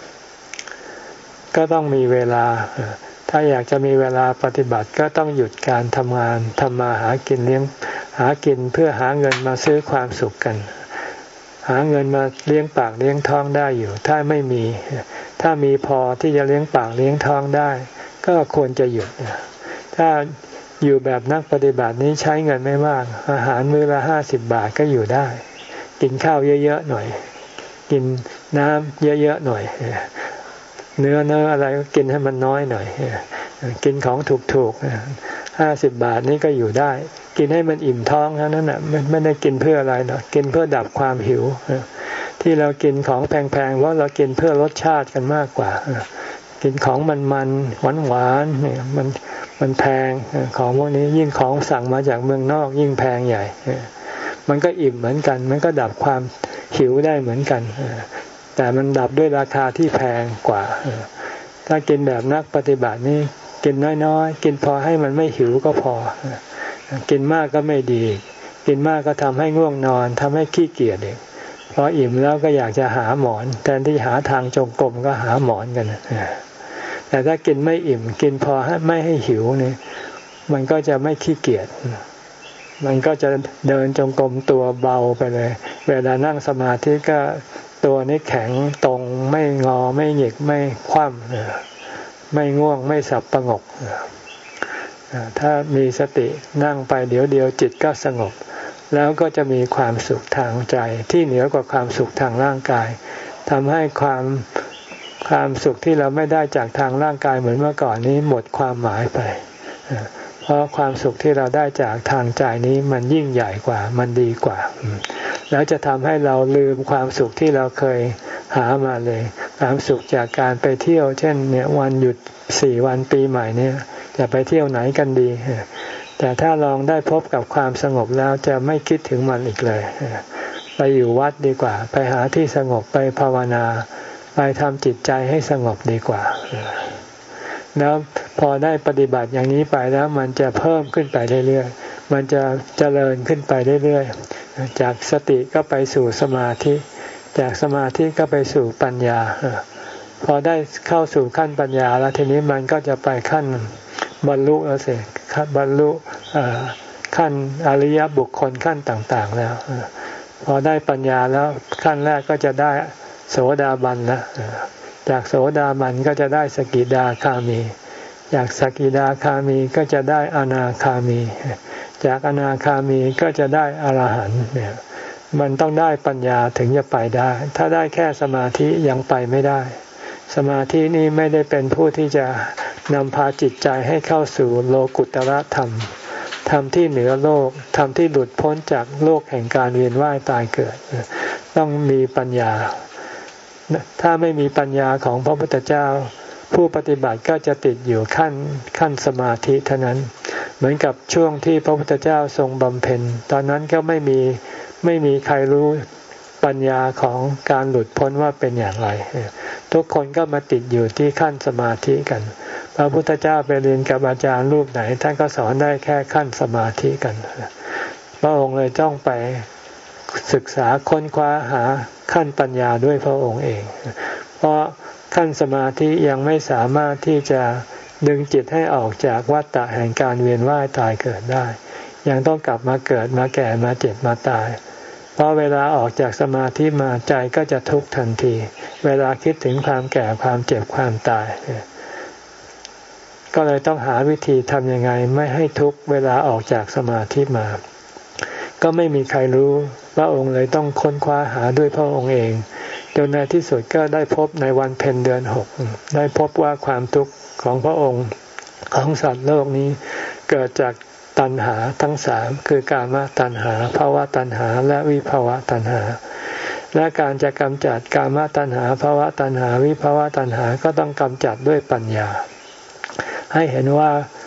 [SPEAKER 1] ก็ต้องมีเวลาถ้าอยากจะมีเวลาปฏิบัติก็ต้องหยุดการทำงานทำมาหากินเลี้ยงหากินเพื่อหาเงินมาซื้อความสุขกันหาเงินมาเลี้ยงปากเลี้ยงท้องได้อยู่ถ้าไม่มีถ้ามีพอที่จะเลี้ยงปากเลี้ยงท้องได้ก็ควรจะหยุดถ้าอยู่แบบนักปฏิบัตินี้ใช้เงินไม่มากอาหารมื้อละห้าสิบบาทก็อยู่ได้กินข้าวเยอะๆหน่อยกินน้ำเยอะๆหน่อยเนื้อเนื้ออะไรก็กินให้มันน้อยหน่อยกินของถูกๆห้าสิบบาทนี่ก็อยู่ได้กินให้มันอิ่มท้องเท่านั้นน่ะไม่ไม่ได้กินเพื่ออะไรหรอกกินเพื่อดับความหิวที่เรากินของแพงๆเพราะเรากินเพื่อรสชาติกันมากกว่ากินของมันๆหวานๆเนี่ยมันมันแพงของพวกนี้ยิ่งของสั่งมาจากเมืองนอกยิ่งแพงใหญ่มันก็อิ่มเหมือนกันมันก็ดับความหิวได้เหมือนกันแต่มันดับด้วยราคาที่แพงกว่าถ้ากินแบบนักปฏิบัตินี่กินน้อยๆกินพอให้มันไม่หิวก็พอกินมากก็ไม่ดีกินมากก็ทำให้ง่วงนอนทำให้ขี้เกียจเองพออิ่มแล้วก็อยากจะหาหมอนแทนที่หาทางจงกรมก็หาหมอนกันแต่ถ้ากินไม่อิ่มกินพอไม่ให้หิวเนี่ยมันก็จะไม่ขี้เกียจมันก็จะเดินจงกรมตัวเบาไปเลยเวลานั่งสมาธิก็ตัวนี้แข็งตรงไม่งอไม่หงิกไม่คว่ำไม่ง่วงไม่สับประงกถ้ามีสตินั่งไปเดี๋ยวเดียวจิตก็สงบแล้วก็จะมีความสุขทางใจที่เหนือกว่าความสุขทางร่างกายทำให้ความความสุขที่เราไม่ได้จากทางร่างกายเหมือนเมื่อก่อนนี้หมดความหมายไปเพราะความสุขที่เราได้จากทางใจนี้มันยิ่งใหญ่กว่ามันดีกว่าแล้วจะทำให้เราลืมความสุขที่เราเคยหามาเลยความสุขจากการไปเที่ยวเช่นเนี่ยวันหยุดสี่วันปีใหม่เนี่ยจะไปเที่ยวไหนกันดีแต่ถ้าลองได้พบกับความสงบแล้วจะไม่คิดถึงมันอีกเลยไปอยู่วัดดีกว่าไปหาที่สงบไปภาวนาไปทำจิตใจให้สงบดีกว่าแล้วพอได้ปฏิบัติอย่างนี้ไปแล้วมันจะเพิ่มขึ้นไปเรื่อยๆมันจะเจริญขึ้นไปเรื่อยๆจากสติก็ไปสู่สมาธิจากสมาธิก็ไปสู่ปัญญาพอได้เข้าสู่ขั้นปัญญาแล้วทีนี้มันก็จะไปขั้นบรรลุแล้วสิขั้นบรรลุขั้นอริยบุคคลขั้นต่างๆแล้วพอได้ปัญญาแล้วขั้นแรกก็จะได้โสดาบันนะจากโสดาบันก็จะได้สกิทาคามีจากสกิทาคามีก็จะได้อนาคามีจากอนาคามีก็จะได้อรหันต์เนี่ยมันต้องได้ปัญญาถึงจะไปได้ถ้าได้แค่สมาธิยังไปไม่ได้สมาธินี้ไม่ได้เป็นผู้ที่จะนำพาจิตใจให้เข้าสู่โลกุตตรธรรมธรรมที่เหนือโลกธรรมที่หลุดพ้นจากโลกแห่งการเวียนว่ายตายเกิดต้องมีปัญญาถ้าไม่มีปัญญาของพระพุทธเจ้าผู้ปฏิบัติก็จะติดอยู่ขั้นขั้นสมาธิเท่านั้นเหมือนกับช่วงที่พระพุทธเจ้าทรงบำเพ็ญตอนนั้นก็ไม่มีไม่มีใครรู้ปัญญาของการหลุดพ้นว่าเป็นอย่างไรทุกคนก็มาติดอยู่ที่ขั้นสมาธิกันพระพุทธเจ้าไปเรียนกับอาจารย์รูปไหนท่านก็สอนได้แค่ขั้นสมาธิกันพระองค์เลยต้องไปศึกษาค้นคว้าหาขั้นปัญญาด้วยพระองค์เองเพราะขั้นสมาธิยังไม่สามารถที่จะดึงจิตให้ออกจากวัฏฏะแห่งการเวียนว่ายตายเกิดได้ยังต้องกลับมาเกิดมาแก่มาเจ็บมาตายเพราะเวลาออกจากสมาธิมาใจก็จะทุกข์ทันทีเวลาคิดถึงความแก่ความเจ็บความตายก็เลยต้องหาวิธีทำยังไงไม่ให้ทุกข์เวลาออกจากสมาธิมาก็ไม่มีใครรู้พระองค์เลยต้องค้นคว้าหาด้วยพระองค์เองจนในที่สุดก็ได้พบในวันเพ็ญเดือนหกได้พบว่าความทุกข์ของพระองค์ของสัตว์โลกนี้เกิดจากตัณหาทั้งสามคือกามตัณหาภวตัณหาและวิภวตัณหาและการจะกำจัดกามตัณหาภวตัณหาวิภวตัณหาก็ต้องกำจัดด้วยปัญญาให้เห็นว่า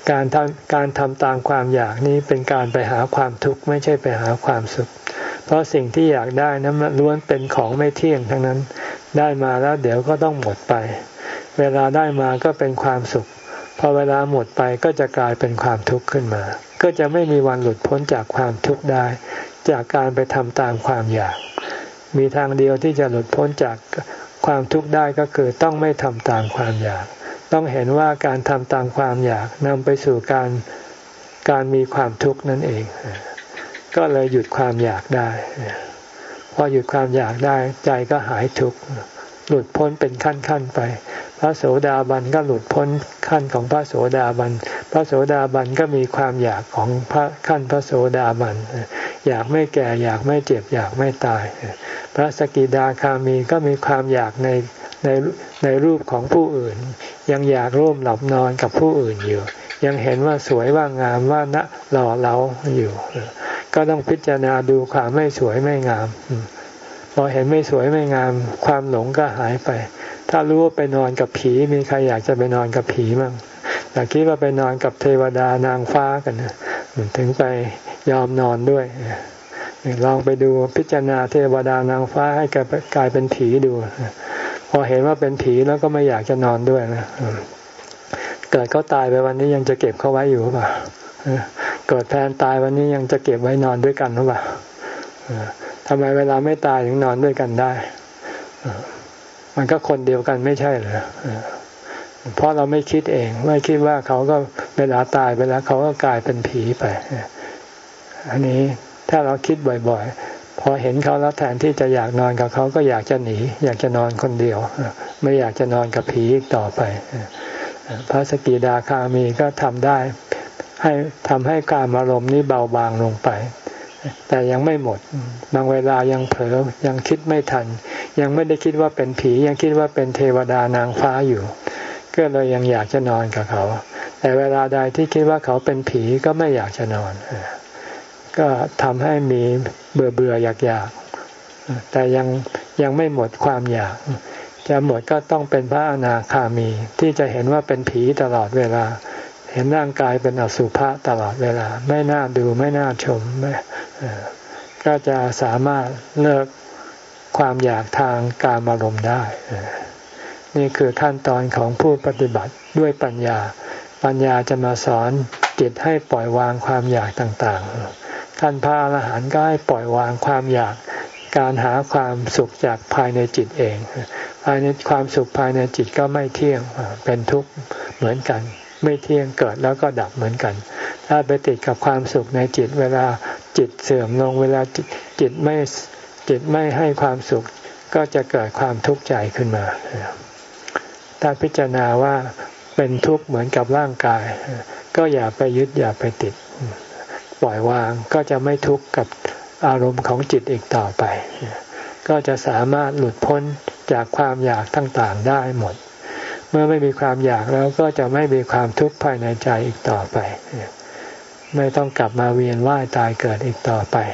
[SPEAKER 1] การทำการทำตามความอยากนี้เป็นการไปหาความทุกข์ไม่ใช่ไปหาความสุขเพราะสิ่งที่อยากได้นั้นล้วนเป็นของไม่เที่ยงทั้งนั้นได้มาแล้วเดี๋ยวก็ต้องหมดไปเวลาได้มาก็เป็นความสุขพอเวลาหมดไปก็จะกลายเป็นความทุกข์ขึ้นมาก็จะไม่มีวันหลุดพ้นจากความทุกข์ได้จากการไปทำตามความอยากมีทางเดียวที่จะหลุดพ้นจากความทุกข์ได้ก็คือต้องไม่ทำตามความอยากต้องเห็นว่าการทำตามความอยากนำไปสู่การการมีความทุกข์นั่นเองก็เลยหยุดความอยากได้พอหยุดความอยากได้ใจก็หายทุกข์หลุดพ้นเป็นขั้นๆไปพระโสดาบันก็หลุดพ้นขั้นของพระโสดาบันพระโสดาบันก็มีความอยากของพระขั้นพระโสดาบันอยากไม่แก่อยากไม่เจ็บอยากไม่ตายพระสกิทาคามีก็มีความอยากในในในรูปของผู้อื่นยังอยากร่วมหลับนอนกับผู้อื่นอยู่ยังเห็นว่าสวยว่างามว่านะหล่อเหลาอยู่ก็ต้องพิจารณาดูความไม่สวยไม่งามพอเห็นไม่สวยไม่งามความหลงก็หายไปถ้ารู้ว่าไปนอนกับผีมีใครอยากจะไปนอนกับผีมั่งแต่คิดว่าไปนอนกับเทวดานางฟ้ากันนะถึงไปยอมนอนด้วยลองไปดูพิจารณาเทวดานางฟ้าให้กลายเป็นผีดูพอเห็นว่าเป็นผีแล้วก็ไม่อยากจะนอนด้วยนะเกิดเขาตายไปวันนี้ยังจะเก็บเขาไว้อยู่หรือเปล่าเกิดแทนตายวันนี้ยังจะเก็บไว้นอนด้วยกันหรือเปล่าทำไมเวลาไม่ตายถึงนอนด้วยกันได้มันก็คนเดียวกันไม่ใช่เหรอเพราะเราไม่คิดเองไม่คิดว่าเขาก็เวลาตายไปแล้วเขาก็กลายเป็นผีไปอันนี้ถ้าเราคิดบ่อยๆพอเห็นเขาแล้วแทนที่จะอยากนอนกับเขาก็อยากจะหนีอยากจะนอนคนเดียวไม่อยากจะนอนกับผีอีกต่อไปพระสกิทาคามีก็ทำได้ให้ทำให้การอารมณ์นี้เบาบางลงไปแต่ยังไม่หมดบางเวลายังเผลอยังคิดไม่ทันยังไม่ได้คิดว่าเป็นผียังคิดว่าเป็นเทวดานางฟ้าอยู่ก็เลยยังอยากจะนอนกับเขาแต่เวลาใดที่คิดว่าเขาเป็นผีก็ไม่อยากจะนอนก็ทำให้มีเบื่อเบื่ออยากอยากแต่ยังยังไม่หมดความอยากจะหมดก็ต้องเป็นพระอนาคามีที่จะเห็นว่าเป็นผีตลอดเวลาเห็นร่างกายเป็นอสุภะตลอดเวลาไม่น่าดูไม่น่าชมไม่ก็จะสามารถเลิกความอยากทางกามารมณ์ได้นี่คือขั้นตอนของผู้ปฏิบัติด้วยปัญญาปัญญาจะมาสอนจิตให้ปล่อยวางความอยากต่างๆขั้นพระอรหันต์ก็ให้ปล่อยวางความอยากการหาความสุขจากภายในจิตเองภายในความสุขภายในจิตก็ไม่เที่ยงเป็นทุกข์เหมือนกันไม่เที่ยงเกิดแล้วก็ดับเหมือนกันถ้าไปติดกับความสุขในจิตเวลาจิตเสื่อมลงเวลาจิตจิตไม่จิตไม่ให้ความสุขก็จะเกิดความทุกข์ใจขึ้นมาถ้าพิจารณาว่าเป็นทุกข์เหมือนกับร่างกายก็อย่าไปยึดอย่าไปติดปล่อยวางก็จะไม่ทุกข์กับอารมณ์ของจิตอีกต่อไปก็จะสามารถหลุดพ้นจากความอยากต่างๆได้หมดเมื่อไม่มีความอยากแล้วก็จะไม่มีความทุกข์ภายในใจอีกต่อไปไม่ต้องกลับมาเวียนว่ายตายเกิดอีกต่อไป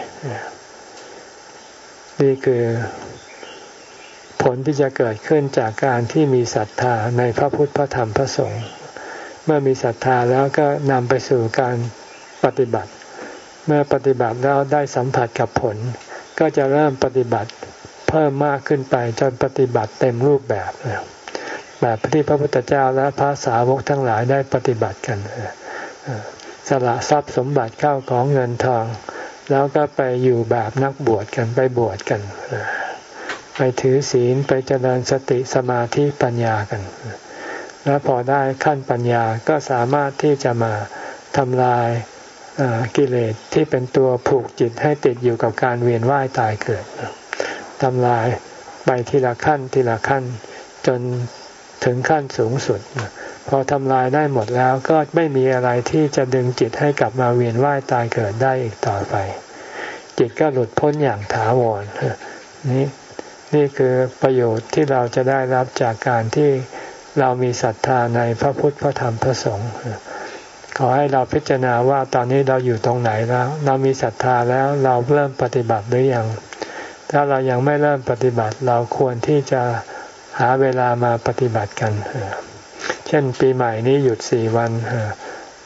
[SPEAKER 1] นี่คือผลที่จะเกิดขึ้นจากการที่มีศรัทธาในพระพุทธพระธรรมพระสงฆ์เมื่อมีศรัทธาแล้วก็นำไปสู่การปฏิบัติเมื่อปฏิบัติแล้วได้สัมผัสกับผลก็จะเริ่มปฏิบัติเพิ่มมากขึ้นไปจนปฏิบัติเต็มรูปแบบแบบที่พระพุทธเจ้าและพระสาวกทั้งหลายได้ปฏิบัติกันสละทรัพย์สมบัติเข้าของเงินทองแล้วก็ไปอยู่แบบนักบวชกันไปบวชกันไปถือศีลไปเจริญสติสมาธิปัญญากันแล้วพอได้ขั้นปัญญาก็สามารถที่จะมาทำลายกิเลสที่เป็นตัวผูกจิตให้ติดอยู่กับการเวียนว่ายตายเกิดทำลายไปทีละขั้นทีละขั้นจนถึงขั้นสูงสุดพอทำลายได้หมดแล้วก็ไม่มีอะไรที่จะดึงจิตให้กลับมาเวียนว่ายตายเกิดได้อีกต่อไปจิตก็หลุดพ้นอย่างถาวรนี่นี่คือประโยชน์ที่เราจะได้รับจากการที่เรามีศรัทธาในพระพุทธพระธรรมพระสงฆ์ขอให้เราพิจารณาว่าตอนนี้เราอยู่ตรงไหนแล้วเรามีศรัทธาแล้วเราเริ่มปฏิบัติหรือยังถ้าเรายังไม่เริ่มปฏิบัติเราควรที่จะหาเวลามาปฏิบัติกันเช่นปีใหม่นี้หยุดสี่วัน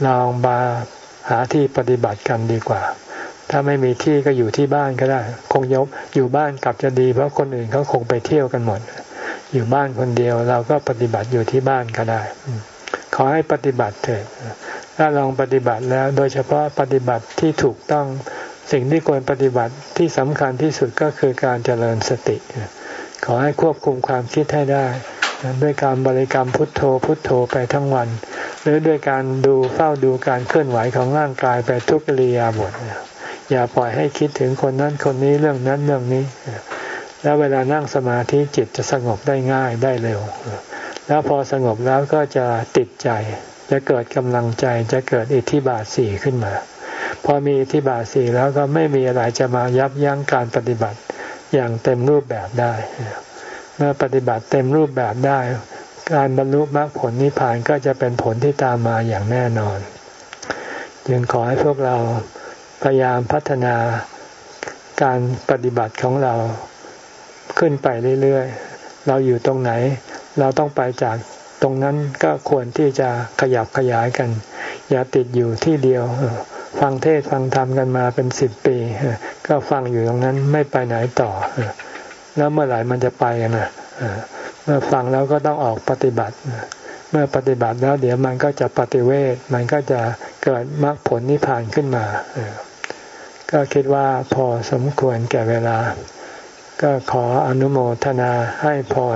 [SPEAKER 1] ลองมาหาที่ปฏิบัติกันดีกว่าถ้าไม่มีที่ก็อยู่ที่บ้านก็ได้คงยกอยู่บ้านกลับจะดีเพราะคนอื่นเขาคงไปเที่ยวกันหมดอยู่บ้านคนเดียวเราก็ปฏิบัติอยู่ที่บ้านก็ได้ขอให้ปฏิบัติเถิดถ้าลองปฏิบัติแล้วโดยเฉพาะปฏิบัติที่ถูกต้องสิ่งที่ควรปฏิบัติที่สำคัญที่สุดก็คือการเจริญสติขอให้ควบคุมความคิดให้ได้ด้วยการบริกรรมพุทโธพุทโธไปทั้งวันหรือด้วยการดูเฝ้าดูการเคลื่อนไหวของร่างกายไปทุกอิริยาบถอย่าปล่อยให้คิดถึงคนนั้นคนนี้เรื่องนั้นเรื่องนี้แล้วเวลานั่งสมาธิจิตจะสงบได้ง่ายได้เร็วแล้วพอสงบแล้วก็จะติดใจจะเกิดกำลังใจจะเกิดอิทธิบาทสี่ขึ้นมาพอมีอิทธิบาทสี่แล้วก็ไม่มีอะไรจะมายับยั้งการปฏิบัติอย่างเต็มรูปแบบได้เมื่อปฏิบัติเต็มรูปแบบได้การบรรลุมรรคผลนิพพานก็จะเป็นผลที่ตามมาอย่างแน่นอนจึงขอให้พวกเราพยายามพัฒนาการปฏิบัติของเราขึ้นไปเรื่อยๆเราอยู่ตรงไหนเราต้องไปจากตรงนั้นก็ควรที่จะขยับขยายกันอย่าติดอยู่ที่เดียวฟังเทศฟังธรรมกันมาเป็นสิบปีก็ฟังอยู่ตรงนั้นไม่ไปไหนต่อแล้วเมื่อไหร่มันจะไปกันนะเมื่อฟังแล้วก็ต้องออกปฏิบัติเมื่อปฏิบัติแล้วเดี๋ยวมันก็จะปฏิเวทมันก็จะเกิดมรรคผลนิพพานขึ้นมาก็คิดว่าพอสมควรแก่เวลาก็ขออนุโมทนาให้พร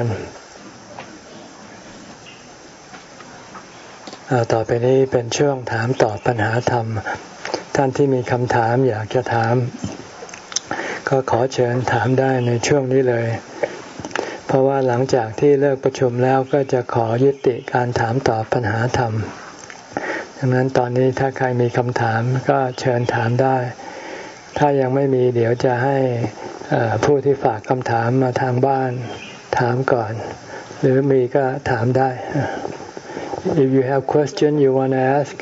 [SPEAKER 1] ต่อไปนี้เป็นช่วงถามตอบปัญหาธรรมท่านที่มีคำถามอยากจะถามก็ขอเชิญถามได้ในช่วงนี้เลยเพราะว่าหลังจากที่เลิกประชุมแล้วก็จะขอยุติการถามตอบปัญหาธรรมดังนั้นตอนนี้ถ้าใครมีคำถามก็เชิญถามได้ถ้ายังไม่มีเดี๋ยวจะให้ผู้ที่ฝากคำถามมาทางบ้านถามก่อนหรือมีก็ถามได้ If you have question you want to ask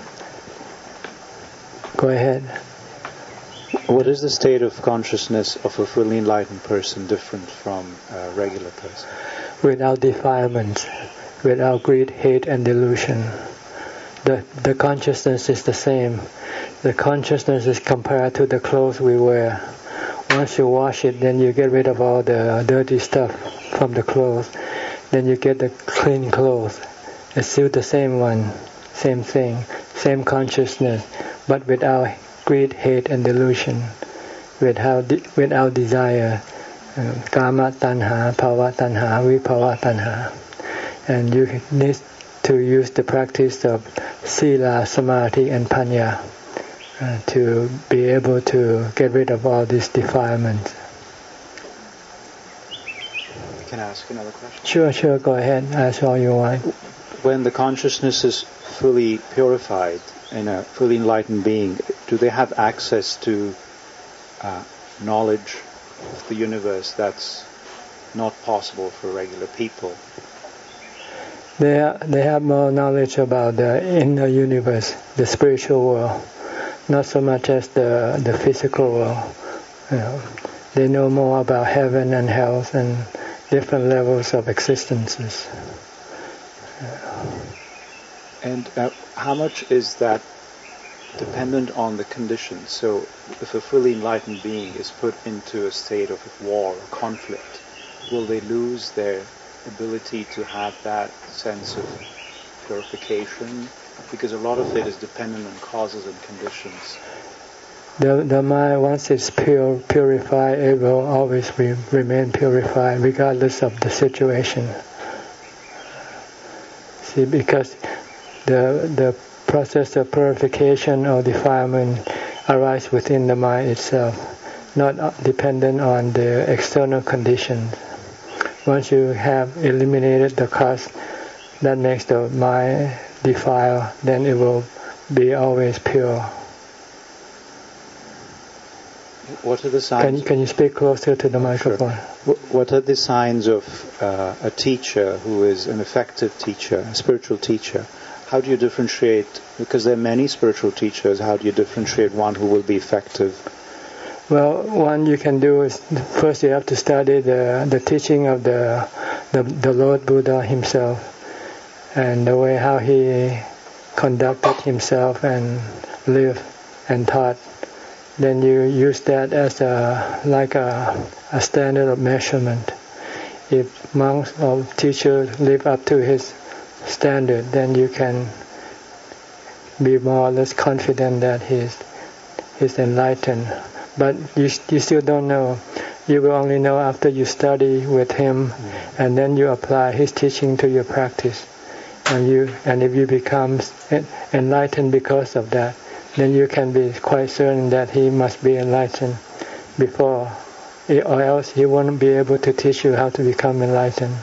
[SPEAKER 1] go ahead
[SPEAKER 2] What is the state of consciousness of a fully enlightened person different from a regular person?
[SPEAKER 1] Without defilement, without greed, hate, and delusion. The, the consciousness is the same. The consciousness is compared to the clothes we wear. Once you wash it, then you get rid of all the dirty stuff from the clothes. Then you get the clean clothes. It's still the same one, same thing, same consciousness, but without greed, hate, and delusion, without de- without desire, uh, kama tanha, bhava tanha, vibhava tanha, and you need to use the practice of sila, samadhi, and panya uh, to be able to get rid of all these defilements.
[SPEAKER 2] Can I ask another question?
[SPEAKER 1] Sure, sure. Go ahead. Ask all you want.
[SPEAKER 2] When the consciousness is fully purified in a fully enlightened being, do they have access to uh, knowledge of the universe that's not possible for regular people?
[SPEAKER 1] They are, they have more knowledge about the inner universe, the spiritual world, not so much as the the physical world. You know, they know more about heaven and hell and different levels of existences.
[SPEAKER 2] And uh, how much is that dependent on the conditions? So if a fully enlightened being is put into a state of war or conflict, will they lose their ability to have that sense of purification? Because a lot of it is dependent on causes and conditions.
[SPEAKER 1] The the mind, once it's pure, purified, it will always re, remain purified regardless of the situation. See, because the the process of purification or defilement arises within the mind itself, not dependent on the external conditions. Once you have eliminated the cause that makes the mind defile, then it will be always pure.
[SPEAKER 2] What are the signs?
[SPEAKER 1] Can you, can you speak closer to the microphone?
[SPEAKER 2] Sure. What are the signs of uh, a teacher who is an effective teacher, a spiritual teacher? How do you differentiate? Because there are many spiritual teachers. How do you differentiate one who will be effective?
[SPEAKER 1] Well, one you can do is first you have to study the the teaching of the the, the Lord Buddha himself, and the way how he conducted himself and lived and taught, then you use that as a like a, a standard of measurement. If monks or teachers live up to his standard, then you can be more or less confident that he's he's enlightened. But you you still don't know. You will only know after you study with him, mm. and then you apply his teaching to your practice. And you and if you become enlightened because of that, then you can be quite certain that he must be enlightened before, or else he won't be able to teach you how to become enlightened.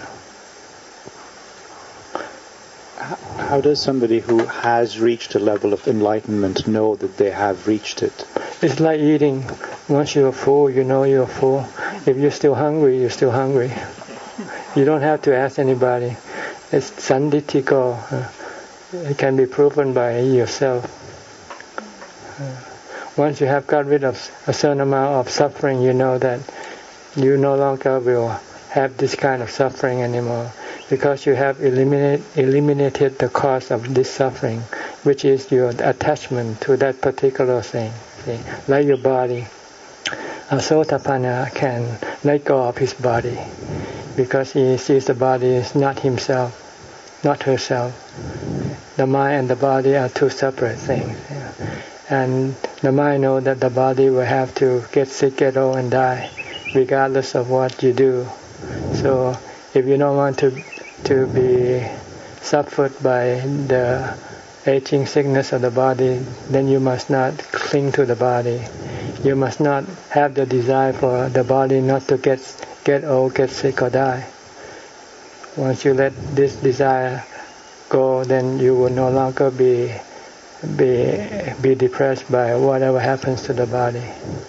[SPEAKER 2] How does somebody who has reached a level of enlightenment know that they have reached it?
[SPEAKER 1] It's like eating. Once you're full, you know you're full. If you're still hungry, you're still hungry. You don't have to ask anybody. It's sanditiko. It can be proven by yourself. Once you have got rid of a certain amount of suffering, you know that you no longer will have this kind of suffering anymore, because you have eliminate, eliminated the cause of this suffering, which is your attachment to that particular thing. See? Like your body. A Sotapanna can let go of his body because he sees the body is not himself, not herself. The mind and the body are two separate things. Yeah. And the mind knows that the body will have to get sick, get old, and die, regardless of what you do. So if you don't want to to be suffered by the aging sickness of the body, then you must not cling to the body. You must not have the desire for the body not to get get old, get sick, or die. Once you let this desire go, then you will no longer be be be depressed by whatever happens to the body.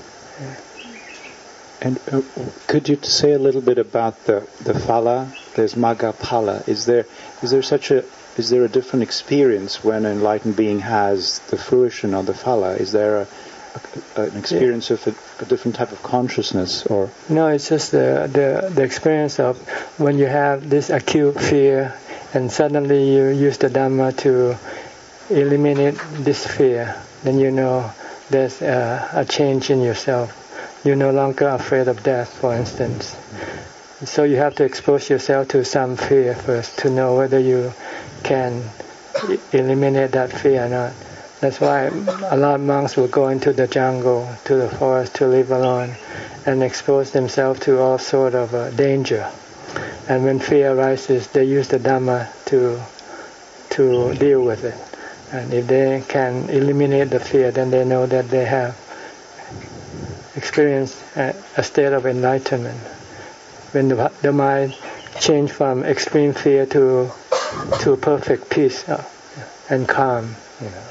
[SPEAKER 2] And uh, could you say a little bit about the the phala? There's magga phala. Is there is there such a is there a different experience when an enlightened being has the fruition of the phala? Is there a, a, an experience yeah. of a, a different type of consciousness, or
[SPEAKER 1] no? It's just the, the the experience of when you have this acute fear, and suddenly you use the Dhamma to eliminate this fear. Then you know there's a, a change in yourself. You're no longer afraid of death, for instance. So you have to expose yourself to some fear first to know whether you can e- eliminate that fear or not. That's why a lot of monks will go into the jungle, to the forest, to live alone, and expose themselves to all sort of uh, danger. And when fear arises, they use the Dhamma to to deal with it. And if they can eliminate the fear, then they know that they have experienced a, a state of enlightenment. When the, the mind changes from extreme fear to to perfect peace uh, and calm. You know.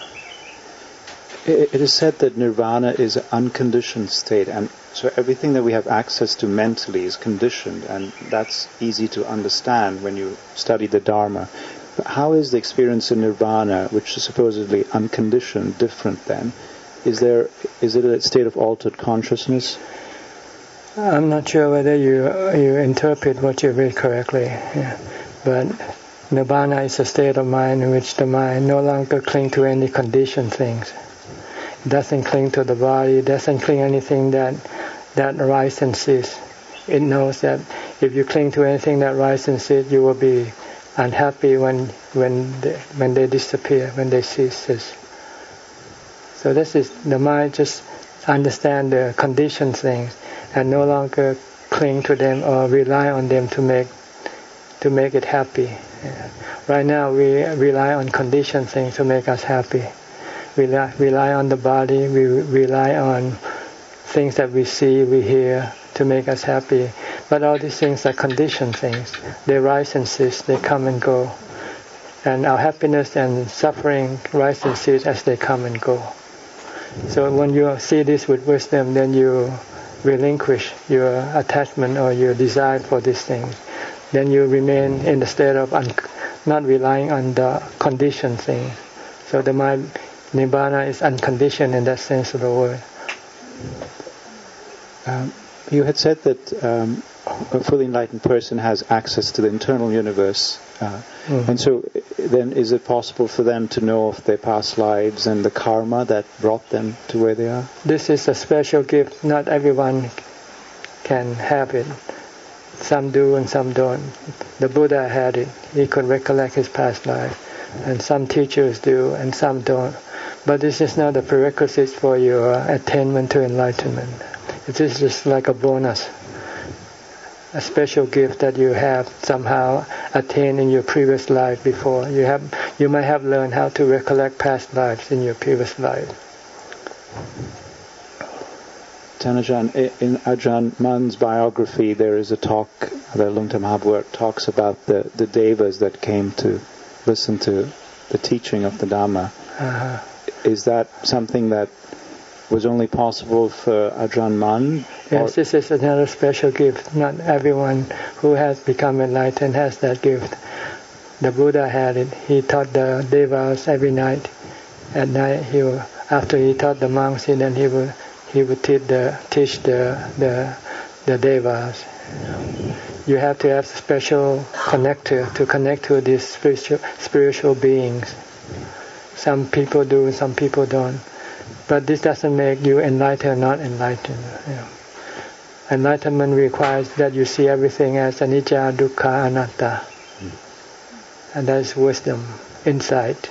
[SPEAKER 2] It, it is said that nirvana is an unconditioned state, and so everything that we have access to mentally is conditioned, and that's easy to understand when you study the Dharma. But how is the experience in nirvana, which is supposedly unconditioned, different then? Is there is it a state of altered consciousness?
[SPEAKER 1] I'm not sure whether you you interpret what you read correctly, yeah. But nirvana is a state of mind in which the mind no longer clings to any conditioned things. It doesn't cling to the body. It doesn't cling to anything that that arises and ceases. It knows that if you cling to anything that arises and ceases, you will be unhappy when when they, when they disappear, when they cease. So this is the mind just understand the conditioned things and no longer cling to them or rely on them to make to make it happy. Yeah. Right now we rely on conditioned things to make us happy. We rely, rely on the body. We rely on things that we see, we hear to make us happy. But all these things are conditioned things. They rise and cease. They come and go. And our happiness and suffering rise and cease as they come and go. So when you see this with wisdom, then you relinquish your attachment or your desire for these things. Then you remain in the state of un- not relying on the conditioned things. So the mind, Nibbana is unconditioned in that sense of the word.
[SPEAKER 2] Um, you had said that um, a fully enlightened person has access to the internal universe. Uh, mm-hmm. And so then is it possible for them to know of their past lives and the karma that brought them to where they are?
[SPEAKER 1] This is a special gift. Not everyone can have it. Some do and some don't. The Buddha had it. He could recollect his past life. And some teachers do and some don't. But this is not a prerequisite for your attainment to enlightenment. It is just like a bonus. A special gift that you have somehow attained in your previous life before. You have, you might have learned how to recollect past lives in your previous life.
[SPEAKER 2] Tanajan, in Ajahn Mun's biography, there is a talk that Lungta Mahabhut talks about the, the devas that came to listen to the teaching of the Dhamma.
[SPEAKER 1] Uh-huh.
[SPEAKER 2] Is that something that was only possible for Ajahn Mun?
[SPEAKER 1] Yes, this is another special gift. Not everyone who has become enlightened has that gift. The Buddha had it. He taught the devas every night. At night, he will, after he taught the monks, he, then he would he would teach the teach the the the devas. You have to have special connector to connect to these spiritual spiritual beings. Some people do, some people don't. But this doesn't make you enlightened or not enlightened. You know. Enlightenment requires that you see everything as anicca, dukkha, anatta. Mm. And that is wisdom, insight.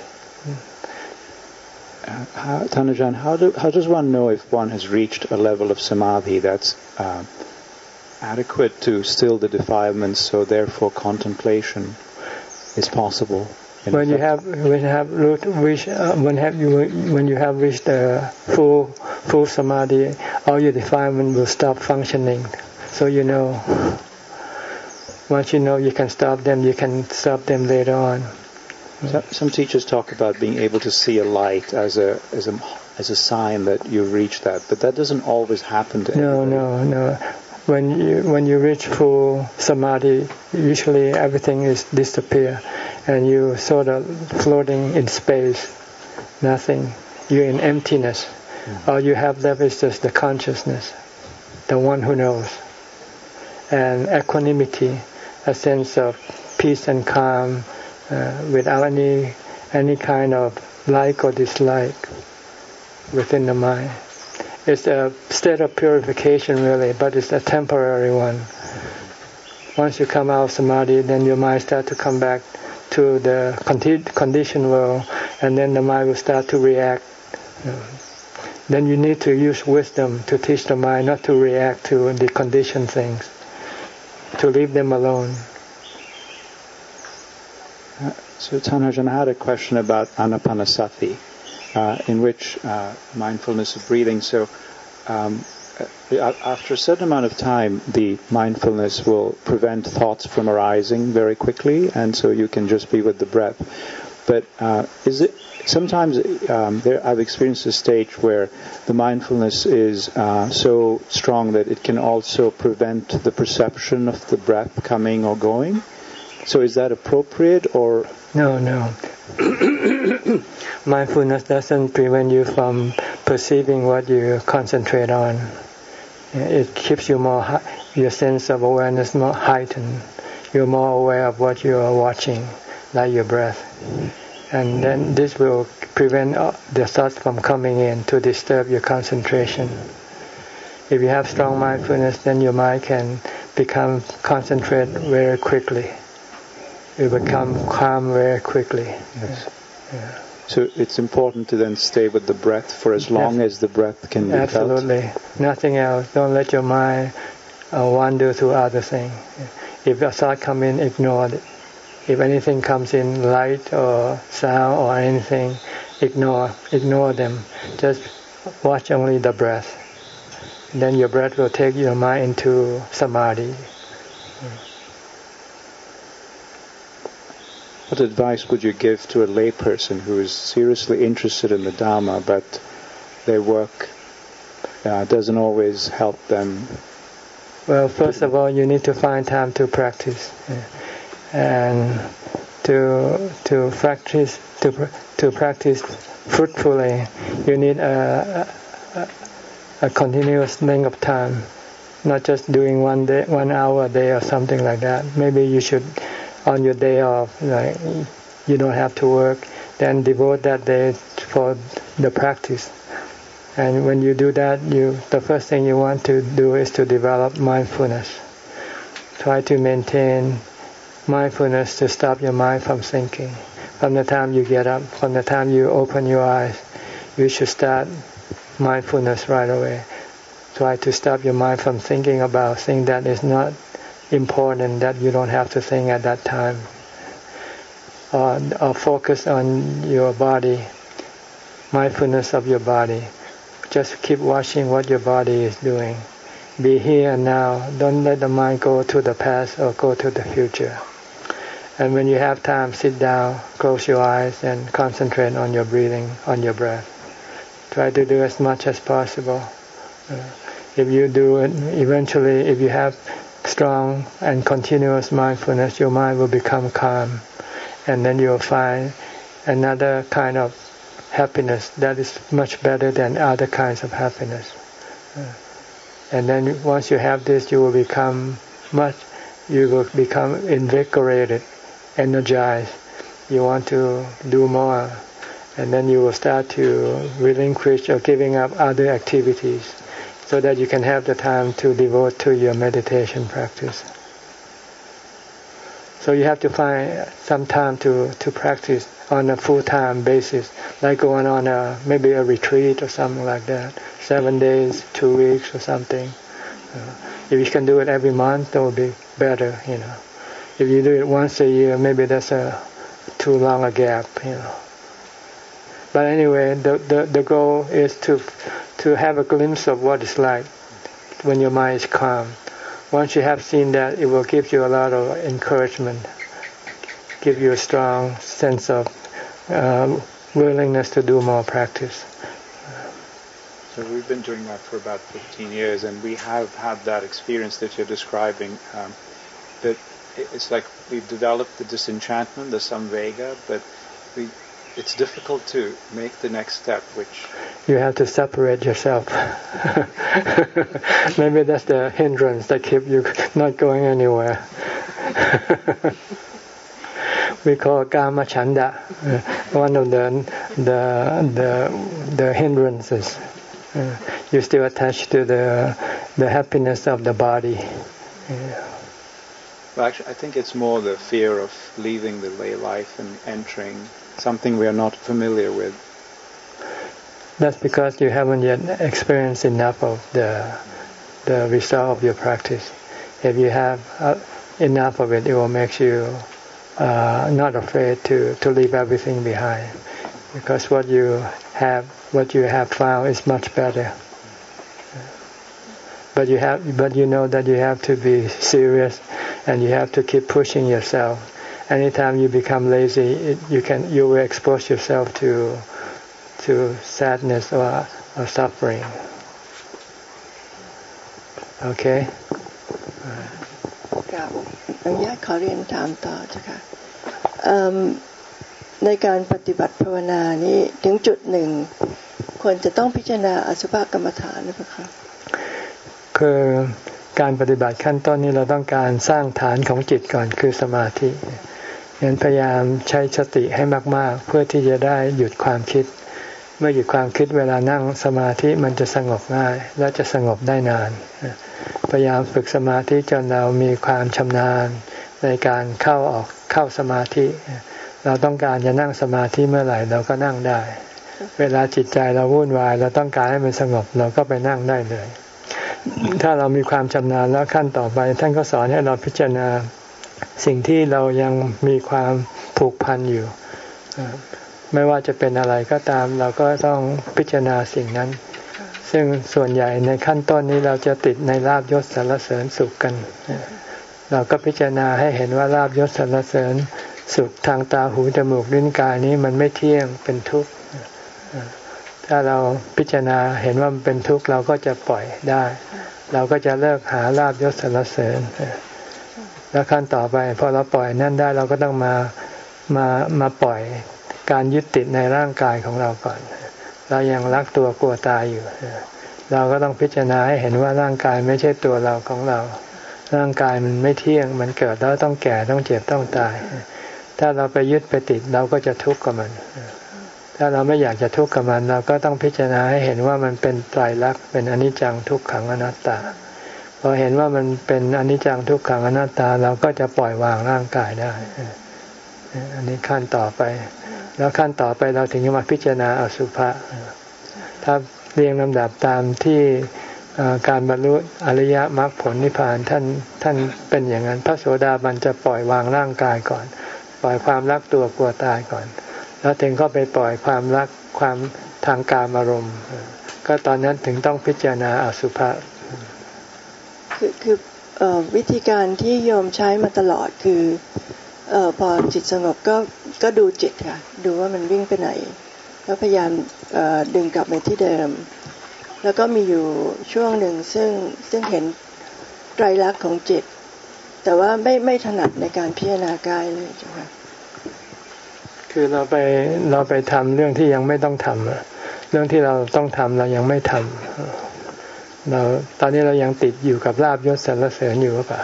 [SPEAKER 2] Uh, how, Tanajan, how, do, how does one know if one has reached a level of samadhi that's uh, adequate to still the defilements, so therefore contemplation is possible?
[SPEAKER 1] When you have when you have reached uh, when have you when you have reached the full full samadhi, all your defilement will stop functioning. So you know, once you know you can stop them, you can stop them later on.
[SPEAKER 2] So, some teachers talk about being able to see a light as a as a as a sign that you've reached that, but that doesn't always happen to everybody.
[SPEAKER 1] No, no, no. When you when you reach full samadhi, usually everything is disappear, and you sort of floating in space, nothing. You're in emptiness. Mm-hmm. All you have left is just the consciousness, the one who knows, and equanimity, a sense of peace and calm, uh, without any any kind of like or dislike within the mind. It's a state of purification really, but it's a temporary one. Once you come out of samadhi, then your mind starts to come back to the condi- conditioned world, and then the mind will start to react. Then you need to use wisdom to teach the mind not to react to the conditioned things, to leave them alone.
[SPEAKER 2] Uh, so Tanajan, I had a question about anapanasati. Uh, in which uh, mindfulness of breathing. So um, uh, after a certain amount of time, the mindfulness will prevent thoughts from arising very quickly, and so you can just be with the breath. But uh, is it sometimes um, there? I've experienced a stage where the mindfulness is uh, so strong that it can also prevent the perception of the breath coming or going. So is that appropriate or?
[SPEAKER 1] No, no. Mindfulness doesn't prevent you from perceiving what you concentrate on. It keeps you more, your sense of awareness more heightened. You're more aware of what you are watching, like your breath. And then this will prevent the thoughts from coming in to disturb your concentration. If you have strong mindfulness, then your mind can become concentrated very quickly. You become calm very quickly.
[SPEAKER 2] Yes.
[SPEAKER 1] Yeah.
[SPEAKER 2] So it's important to then stay with the breath for as long yes. as the breath can be
[SPEAKER 1] Absolutely.
[SPEAKER 2] felt?
[SPEAKER 1] Absolutely. Nothing else. Don't let your mind uh, wander to other things. If a thought comes in, ignore it. If anything comes in, light or sound or anything, ignore ignore them. Just watch only the breath. Then your breath will take your mind into samadhi.
[SPEAKER 2] What advice would you give to a layperson who is seriously interested in the Dhamma, but their work uh, doesn't always help them?
[SPEAKER 1] Well, first of all, you need to find time to practice, and to to practice to to practice fruitfully. You need a, a, a continuous length of time, not just doing one day, one hour a day or something like that. Maybe you should. On your day off, like you don't have to work, then devote that day for the practice. And when you do that, you the first thing you want to do is to develop mindfulness. Try to maintain mindfulness to stop your mind from thinking. From the time you get up, from the time you open your eyes, you should start mindfulness right away. Try to stop your mind from thinking about things that is not important, that you don't have to think at that time. Or, or focus on your body, mindfulness of your body. Just keep watching what your body is doing. Be here and now. Don't let the mind go to the past or go to the future. And when you have time, sit down, close your eyes, and concentrate on your breathing, on your breath. Try to do as much as possible. Uh, if you do it, eventually, if you have strong and continuous mindfulness, your mind will become calm. And then you'll find another kind of happiness that is much better than other kinds of happiness. Uh, and then once you have this, you will become much, you will become invigorated, energized. You want to do more. And then you will start to relinquish or giving up other activities so that you can have the time to devote to your meditation practice. So you have to find some time to, to practice on a full-time basis, like going on a maybe a retreat or something like that, seven days, two weeks or something. Uh, if you can do it every month, that would be better, you know. If you do it once a year, maybe that's a too long a gap, you know. But anyway, the, the, the goal is to to have a glimpse of what it's like when your mind is calm. Once you have seen that, it will give you a lot of encouragement, give you a strong sense of uh, willingness to do more practice.
[SPEAKER 2] So we've been doing that for about fifteen years, and we have had that experience that you're describing. Um, that it's like we've developed the disenchantment, the samvega, but we. It's difficult to make the next step, which...
[SPEAKER 1] You have to separate yourself. Maybe that's the hindrance that keeps you not going anywhere. We call kama chanda, uh, one of the the the, the hindrances. Uh, you're still attached to the the happiness of the body. Yeah.
[SPEAKER 2] Well, actually, I think it's more the fear of leaving the lay life and entering something we are not familiar with.
[SPEAKER 1] That's because you haven't yet experienced enough of the the result of your practice. If you have uh, enough of it, it will make you uh, not afraid to, to leave everything behind. Because what you have, what you have found is much better. But you have, but you know that you have to be serious, and you have to keep pushing yourself. Anytime you become lazy, it, you can you will expose yourself to to sadness or, or suffering. Okay.
[SPEAKER 3] ครับอนุญาตขอเรียนถามต่อเจ้าค่ะในการปฏิบัติภาวนานี้ถึงจุดหนึ่งควรจะต้องพิจารณาอสุภกรรมฐานหรือเปล่าคะ
[SPEAKER 1] คือการปฏิบัติขั้นต้นนี้เราต้องการสร้างฐานของจิตก่อนคือสมาธิงั้นพยายามใช้สติให้มากๆเพื่อที่จะได้หยุดความคิดเมื่อหยุดความคิดเวลานั่งสมาธิมันจะสงบง่ายและจะสงบได้นานพยายามฝึกสมาธิจนเรามีความชำนาญในการเข้าออกเข้าสมาธิเราต้องการจะนั่งสมาธิเมื่อไหร่เราก็นั่งได้เวลาจิตใจเราวุ่นวายเราต้องการให้มันสงบเราก็ไปนั่งได้เลยถ้าเรามีความชำนาญแล้วขั้นต่อไปท่านก็สอนให้เราพิจารณาสิ่งที่เรายังมีความผูกพันอยู่ไม่ว่าจะเป็นอะไรก็ตามเราก็ต้องพิจารณาสิ่งนั้นซึ่งส่วนใหญ่ในขั้นต้นนี้เราจะติดในลาภยศสรรเสริญสุขกันเราก็พิจารณาให้เห็นว่าลาภยศสรรเสริญสุขทางตาหูจมูกลิ้นกายนี้มันไม่เที่ยงเป็นทุกข์ถ้าเราพิจารณาเห็นว่ามันเป็นทุกข์เราก็จะปล่อยได้เราก็จะเลิกหาลาภยศสรรเสริญแล้วขั้นต่อไปพอเราปล่อยนั่นได้เราก็ต้องมามามาปล่อยการยึดติดในร่างกายของเราก่อนเรายังรักตัวกลัวตายอยู่เราก็ต้องพิจารณาให้เห็นว่าร่างกายไม่ใช่ตัวเราของเราร่างกายมันไม่เที่ยงมันเกิดแล้วต้องแก่ต้องเจ็บต้องตายถ้าเราไปยึดไปติดเราก็จะทุกข์กับมันถ้าเราไม่อยากจะทุกข์กับมันเราก็ต้องพิจารณาให้เห็นว่ามันเป็นไตรลักษณ์เป็นอนิจจังทุกขังอนัตตาพอเห็นว่ามันเป็นอนิจจังทุกขังอนัตตาเราก็จะปล่อยวางร่างกายได้อันนี้ขั้นต่อไปแล้วขั้นต่อไปเราถึงจะมาพิจารณาอสุภะถ้าเรียงลำดับตามที่การบรรลุอริยมรรคผลนิพพานท่านท่านเป็นอย่างนั้นพระโสดาบันจะปล่อยวางร่างกายก่อนปล่อยความรักตัวกลัวตายก่อนแล้วถึงก็ไปปล่อยความรักความทางกามอารมณ์ก็ตอนนั้นถึงต้องพิจารณาอสุภะ
[SPEAKER 3] คือคือวิธีการที่โยมใช้มาตลอดคือเอ่อพอจิตสงบก็ก็ดูจิตค่ะดูว่ามันวิ่งไปไหนแล้วพยายามดึงกลับมาที่เดิมแล้วก็มีอยู่ช่วงหนึ่งซึ่งซึ่งเห็นไตรลักษณ์ของจิตแต่ว่าไม่ไม่ถนัดในการพิจารณากายเลยจ้ะค่ะ
[SPEAKER 1] คือเราไปเราไปทำเรื่องที่ยังไม่ต้องทำเรื่องที่เราต้องทำเรายังไม่ทำเราตอนนี้เรายังติดอยู่กับลาภยศสรรเสริญอยู่หรือเปล่า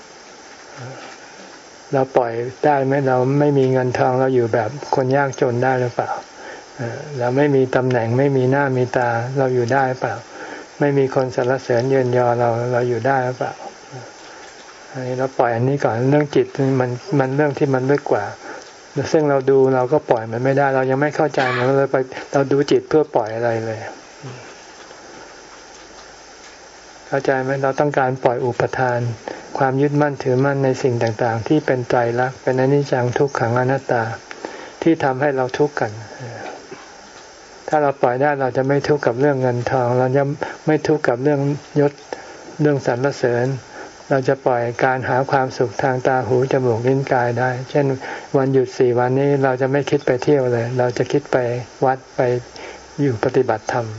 [SPEAKER 1] เราปล่อยได้ไหมเราไม่มีเงินทองเราอยู่แบบคนยากจนได้หรือเปล่าเราไม่มีตำแหน่งไม่มีหน้ามีตาเราอยู่ได้เปล่าไม่มีคนสรรเสริญเยินยอเราเราอยู่ได้หรือเปล่าอันนี้เราปล่อยอันนี้ก่อนเรื่องจิตมันมันเรื่องที่มันลึกกว่าซึ่งเราดูเราก็ปล่อยมันไม่ได้เรายังไม่เข้าใจมันเลยไปเราดูจิตเพื่อปล่อยอะไรเลยเข้าใจไหมเราต้องการปล่อยอุปทานความยึดมั่นถือมั่นในสิ่งต่างๆที่เป็นไตรลักษณ์เป็นอนิจจังทุกขังอนัตตาที่ทำให้เราทุกข์กันถ้าเราปล่อยได้เราจะไม่ทุกข์กับเรื่องเงินทองเราจะไม่ทุกข์กับเรื่องยศเรื่องสรรเสริญเราจะปล่อยการหาความสุขทางตาหูจมูกลิ้นกายได้เช่นวันหยุดสี่วันนี้เราจะไม่คิดไปเที่ยวเลยเราจะคิดไปวัดไปอยู่ปฏิบัติธรรม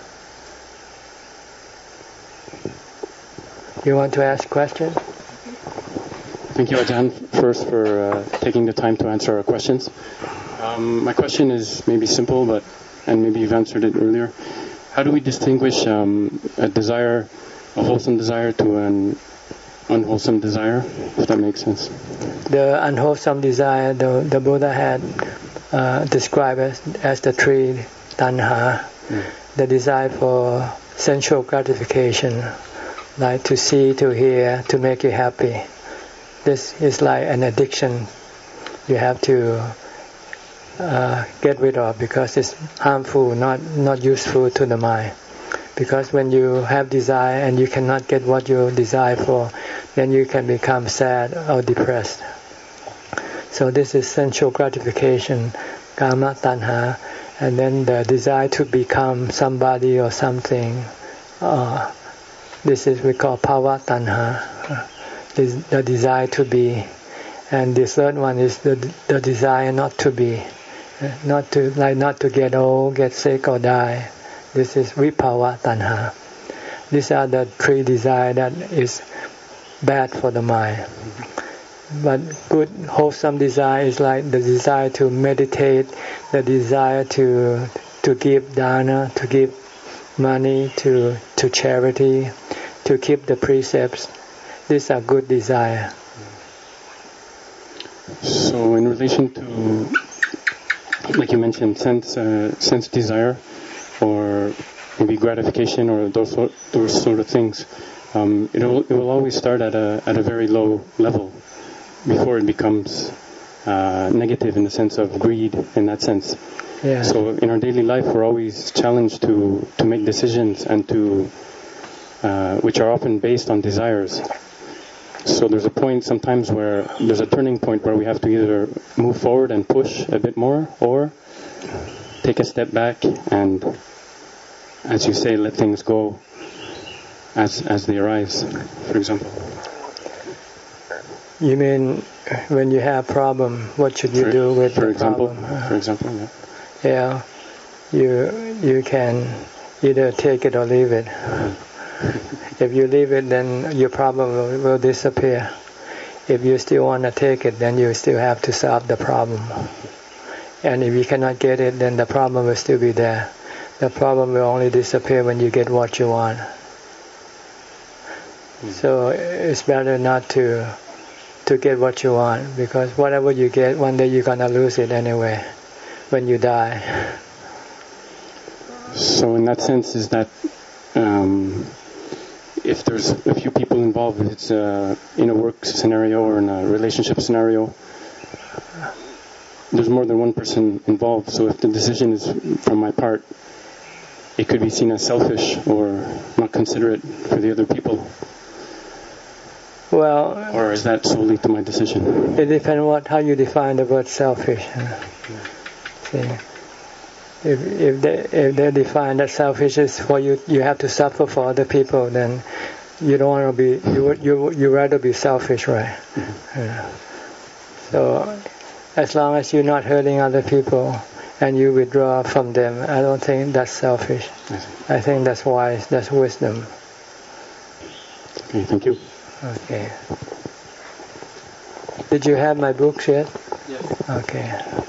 [SPEAKER 1] You want to ask a question?
[SPEAKER 4] Thank you, Ajahn, first for uh, taking the time to answer our questions. Um, my question is maybe simple, but and maybe you've answered it earlier. How do we distinguish um, a desire, a wholesome desire, to an unwholesome desire, if that makes sense?
[SPEAKER 1] The unwholesome desire, the, the Buddha had uh, described as, as the three tanha, mm. the desire for sensual gratification, like to see, to hear, to make you happy. This is like an addiction you have to uh, get rid of because it's harmful, not not useful to the mind. Because when you have desire and you cannot get what you desire for, then you can become sad or depressed. So this is sensual gratification, kama tanha, and then the desire to become somebody or something. Uh, this is we call bhava tanha, the desire to be. And the third one is the the desire not to be, not to like not to get old, get sick or die. This is viphava tanha. These are the three desires that is bad for the mind. But good wholesome desire is like the desire to meditate, the desire to to give dana, to give money to to charity, to keep the precepts. These are good desire.
[SPEAKER 4] So in relation to, like you mentioned, sense uh, sense desire, or maybe gratification, or those sort, those sort of things, um, it will it will always start at a at a very low level before it becomes uh, negative in the sense of greed. In that sense,
[SPEAKER 1] yeah.
[SPEAKER 4] So in our daily life, we're always challenged to to make decisions and to uh, which are often based on desires. So there's a point sometimes where there's a turning point where we have to either move forward and push a bit more, or take a step back and, as you say, let things go as as they arise, for example.
[SPEAKER 1] You mean when you have problem, what should you
[SPEAKER 4] for,
[SPEAKER 1] do with
[SPEAKER 4] for
[SPEAKER 1] the
[SPEAKER 4] example,
[SPEAKER 1] problem?
[SPEAKER 4] For example, yeah.
[SPEAKER 1] Yeah, you you can either take it or leave it. If you leave it, then your problem will, will disappear. If you still want to take it, then you still have to solve the problem. And if you cannot get it, then the problem will still be there. The problem will only disappear when you get what you want. Mm. So it's better not to to get what you want, because whatever you get, one day you're gonna lose it anyway when you die.
[SPEAKER 4] So in that sense, is that um, if there's a few people involved, it's uh, in a work scenario or in a relationship scenario, there's more than one person involved. So if the decision is from my part, it could be seen as selfish or not considerate for the other people.
[SPEAKER 1] Well,
[SPEAKER 4] or is that solely to my decision?
[SPEAKER 1] It depends what how you define the word selfish. See, if if they if they define that selfish is for you, you have to suffer for other people, then you don't want to be you you you rather be selfish, right? Mm-hmm. Yeah. So as long as you're not hurting other people and you withdraw from them, I don't think that's selfish. I think that's wise. That's wisdom.
[SPEAKER 4] Okay, thank you.
[SPEAKER 1] Okay. Did you have my books yet?
[SPEAKER 2] Yes.
[SPEAKER 1] Okay.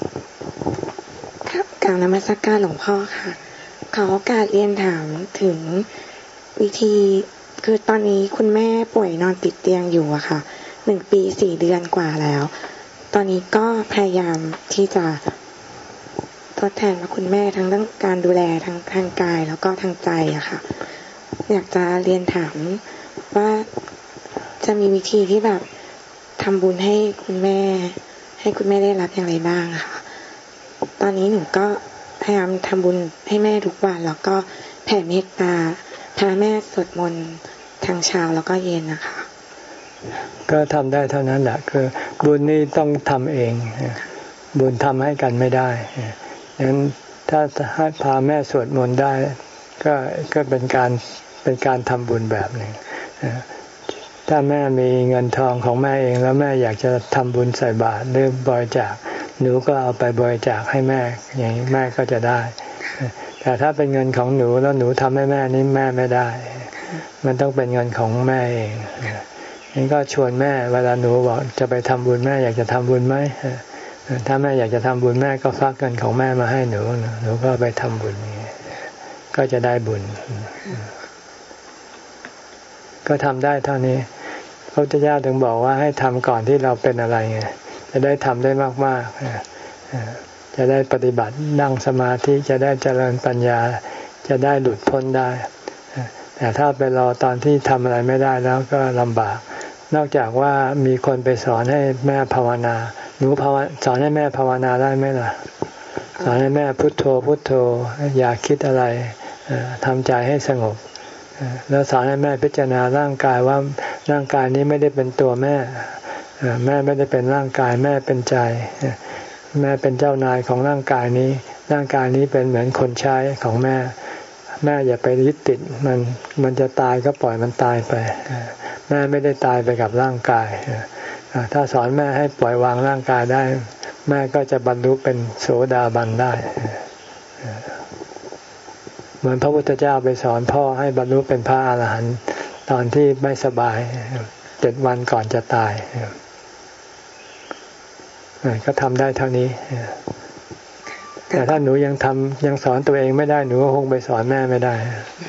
[SPEAKER 5] กราบนมัสการหลวงพ่อค่ะขอโอกาสเรียนถามถึงวิธีคือตอนนี้คุณแม่ป่วยนอนติดเตียงอยู่อะค่ะหนึ่งปีสี่เดือนกว่าแล้วตอนนี้ก็พยายามที่จะทดแทนว่าคุณแม่ทั้งเรื่องการดูแลทั้งทางกายแล้วก็ทางใจอะค่ะอยากจะเรียนถามว่าจะมีวิธีที่แบบทำบุญให้คุณแม่ให้คุณแม่ได้รับอย่างไรบ้างค่ะตอนนี้หนูก็พยายามทำบุญให้แม่ทุกวันแล้วก็แผ่เมตตาพาแม่สวดมนต์ทางเช้าแล้วก็เย็นนะคะ
[SPEAKER 1] ก็ทำได้เท่านั้นแหละคือบุญนี่ต้องทำเองบุญทำให้กันไม่ได้ดังนั้นถ้าให้พาแม่สวดมนต์ได้ก็ก็เป็นการเป็นการทำบุญแบบหนึ่งถ้าแม่มีเงินทองของแม่เองแล้วแม่อยากจะทำบุญใส่บาตรหรือบริจาคหนูก็เอาไปบริจาคให้แม่อย่างนี้แม่ก็จะได้แต่ถ้าเป็นเงินของหนูแล้วหนูทำให้แม่นี่แม่ไม่ได้มันต้องเป็นเงินของแม่เองนี่ก็ชวนแม่เวลาหนูบอกจะไปทำบุญแม่อยากจะทำบุญไหมถ้าแม่อยากจะทำบุญแม่ก็ฟักเงินของแม่มาให้หนูหนูก็ไปทำบุญก็จะได้บุญก็ทำได้เท่านี้พระพุทธเจ้าถึงบอกว่าให้ทำก่อนที่เราเป็นอะไรไงจะได้ทำได้มากๆจะได้ปฏิบัตินั่งสมาธิจะได้เจริญปัญญาจะได้หลุดพ้นได้แต่ถ้าไปรอตอนที่ทำอะไรไม่ได้แล้วก็ลำบากนอกจากว่ามีคนไปสอนให้แม่ภาวนาหนูภาวสอนให้แม่ภาวนาได้ไหมล่ะสอนให้แม่พุทโธพุทโธอย่าคิดอะไรทำใจให้สงบแล้วสอนให้แม่พิจารณาร่างกายว่าร่างกายนี้ไม่ได้เป็นตัวแม่แม่ไม่ได้เป็นร่างกายแม่เป็นใจแม่เป็นเจ้านายของร่างกายนี้ร่างกายนี้เป็นเหมือนคนใช้ของแม่แม่อย่าไปยึดติดมันมันจะตายก็ปล่อยมันตายไปแม่ไม่ได้ตายไปกับร่างกายถ้าสอนแม่ให้ปล่อยวางร่างกายได้แม่ก็จะบรรลุเป็นโสดาบันได้เหมือนพระพุทธเจ้าไปสอนพ่อให้บรรลุเป็นพระอรหันต์ตอนที่ไม่สบายเจ็ดวันก่อนจะตายก็ทำได้เท่านี้แต่ถ้าหนูยังทำยังสอนตัวเองไม่ได้หนูก็คงไปสอนแม่ไม่ได้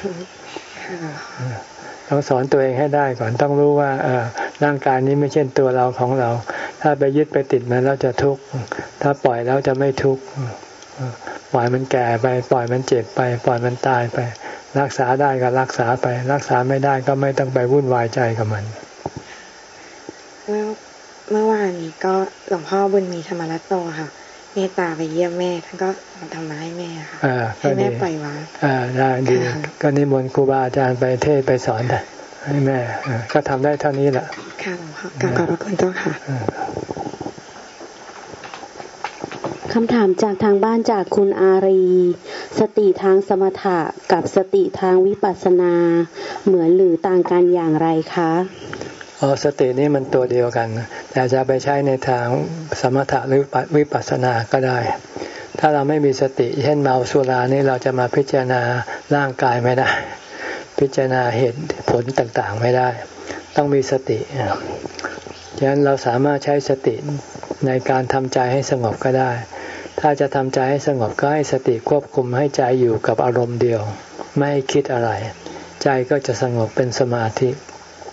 [SPEAKER 1] ต้องสอนตัวเองให้ได้ก่อนต้องรู้ว่าร่างกายนี้ไม่ใช่ตัวเราของเราถ้าไปยึดไปติดมันแล้วจะทุกข์ถ้าปล่อยแล้วจะไม่ทุกข์ปล่อยมันแก่ไปปล่อยมันเจ็บไปปล่อยมันตายไปรักษาได้ก็รักษาไปรักษาไม่ได้ก็ไม่ต้องไปวุ่นวายใจกับมัน
[SPEAKER 5] เมื่อเมื่อวานนี้ก็หลวงพ่อบุญมีธรรมรัตโตค่ะเมตตาไปเยี่ยมแม่ท่านก็ทำมาให้แม่ค่ะให้แม่ปล่อยวาง
[SPEAKER 1] อ่าได้ดีก็นิมนต์ครูบาอาจารย์ไปเทศไปสอนให้แม่ก็ทำได้เท่านี้แหละ
[SPEAKER 5] ค่ะหลวงพ่อกราบขอบพระคุณเจ้าค่ะ
[SPEAKER 6] คำถามจากทางบ้านจากคุณอารีสติทางสมถะกับสติทางวิปัสสนาเหมือนหรือต่างกันอย่างไรคะ
[SPEAKER 1] อ๋อสตินี่มันตัวเดียวกันแต่จะไปใช้ในทางสมถะหรือวิปัสสนาก็ได้ถ้าเราไม่มีสติเช่นเมาสุรานี่เราจะมาพิจารณาร่างกายไม่ได้พิจารณาเหตุผลต่างๆไม่ได้ต้องมีสติฉะนั้นเราสามารถใช้สติในการทำใจให้สงบก็ได้ถ้าจะทำใจให้สงบก็ให้สติควบคุมให้ใจอยู่กับอารมณ์เดียวไม่คิดอะไรใจก็จะสงบเป็นสมาธิ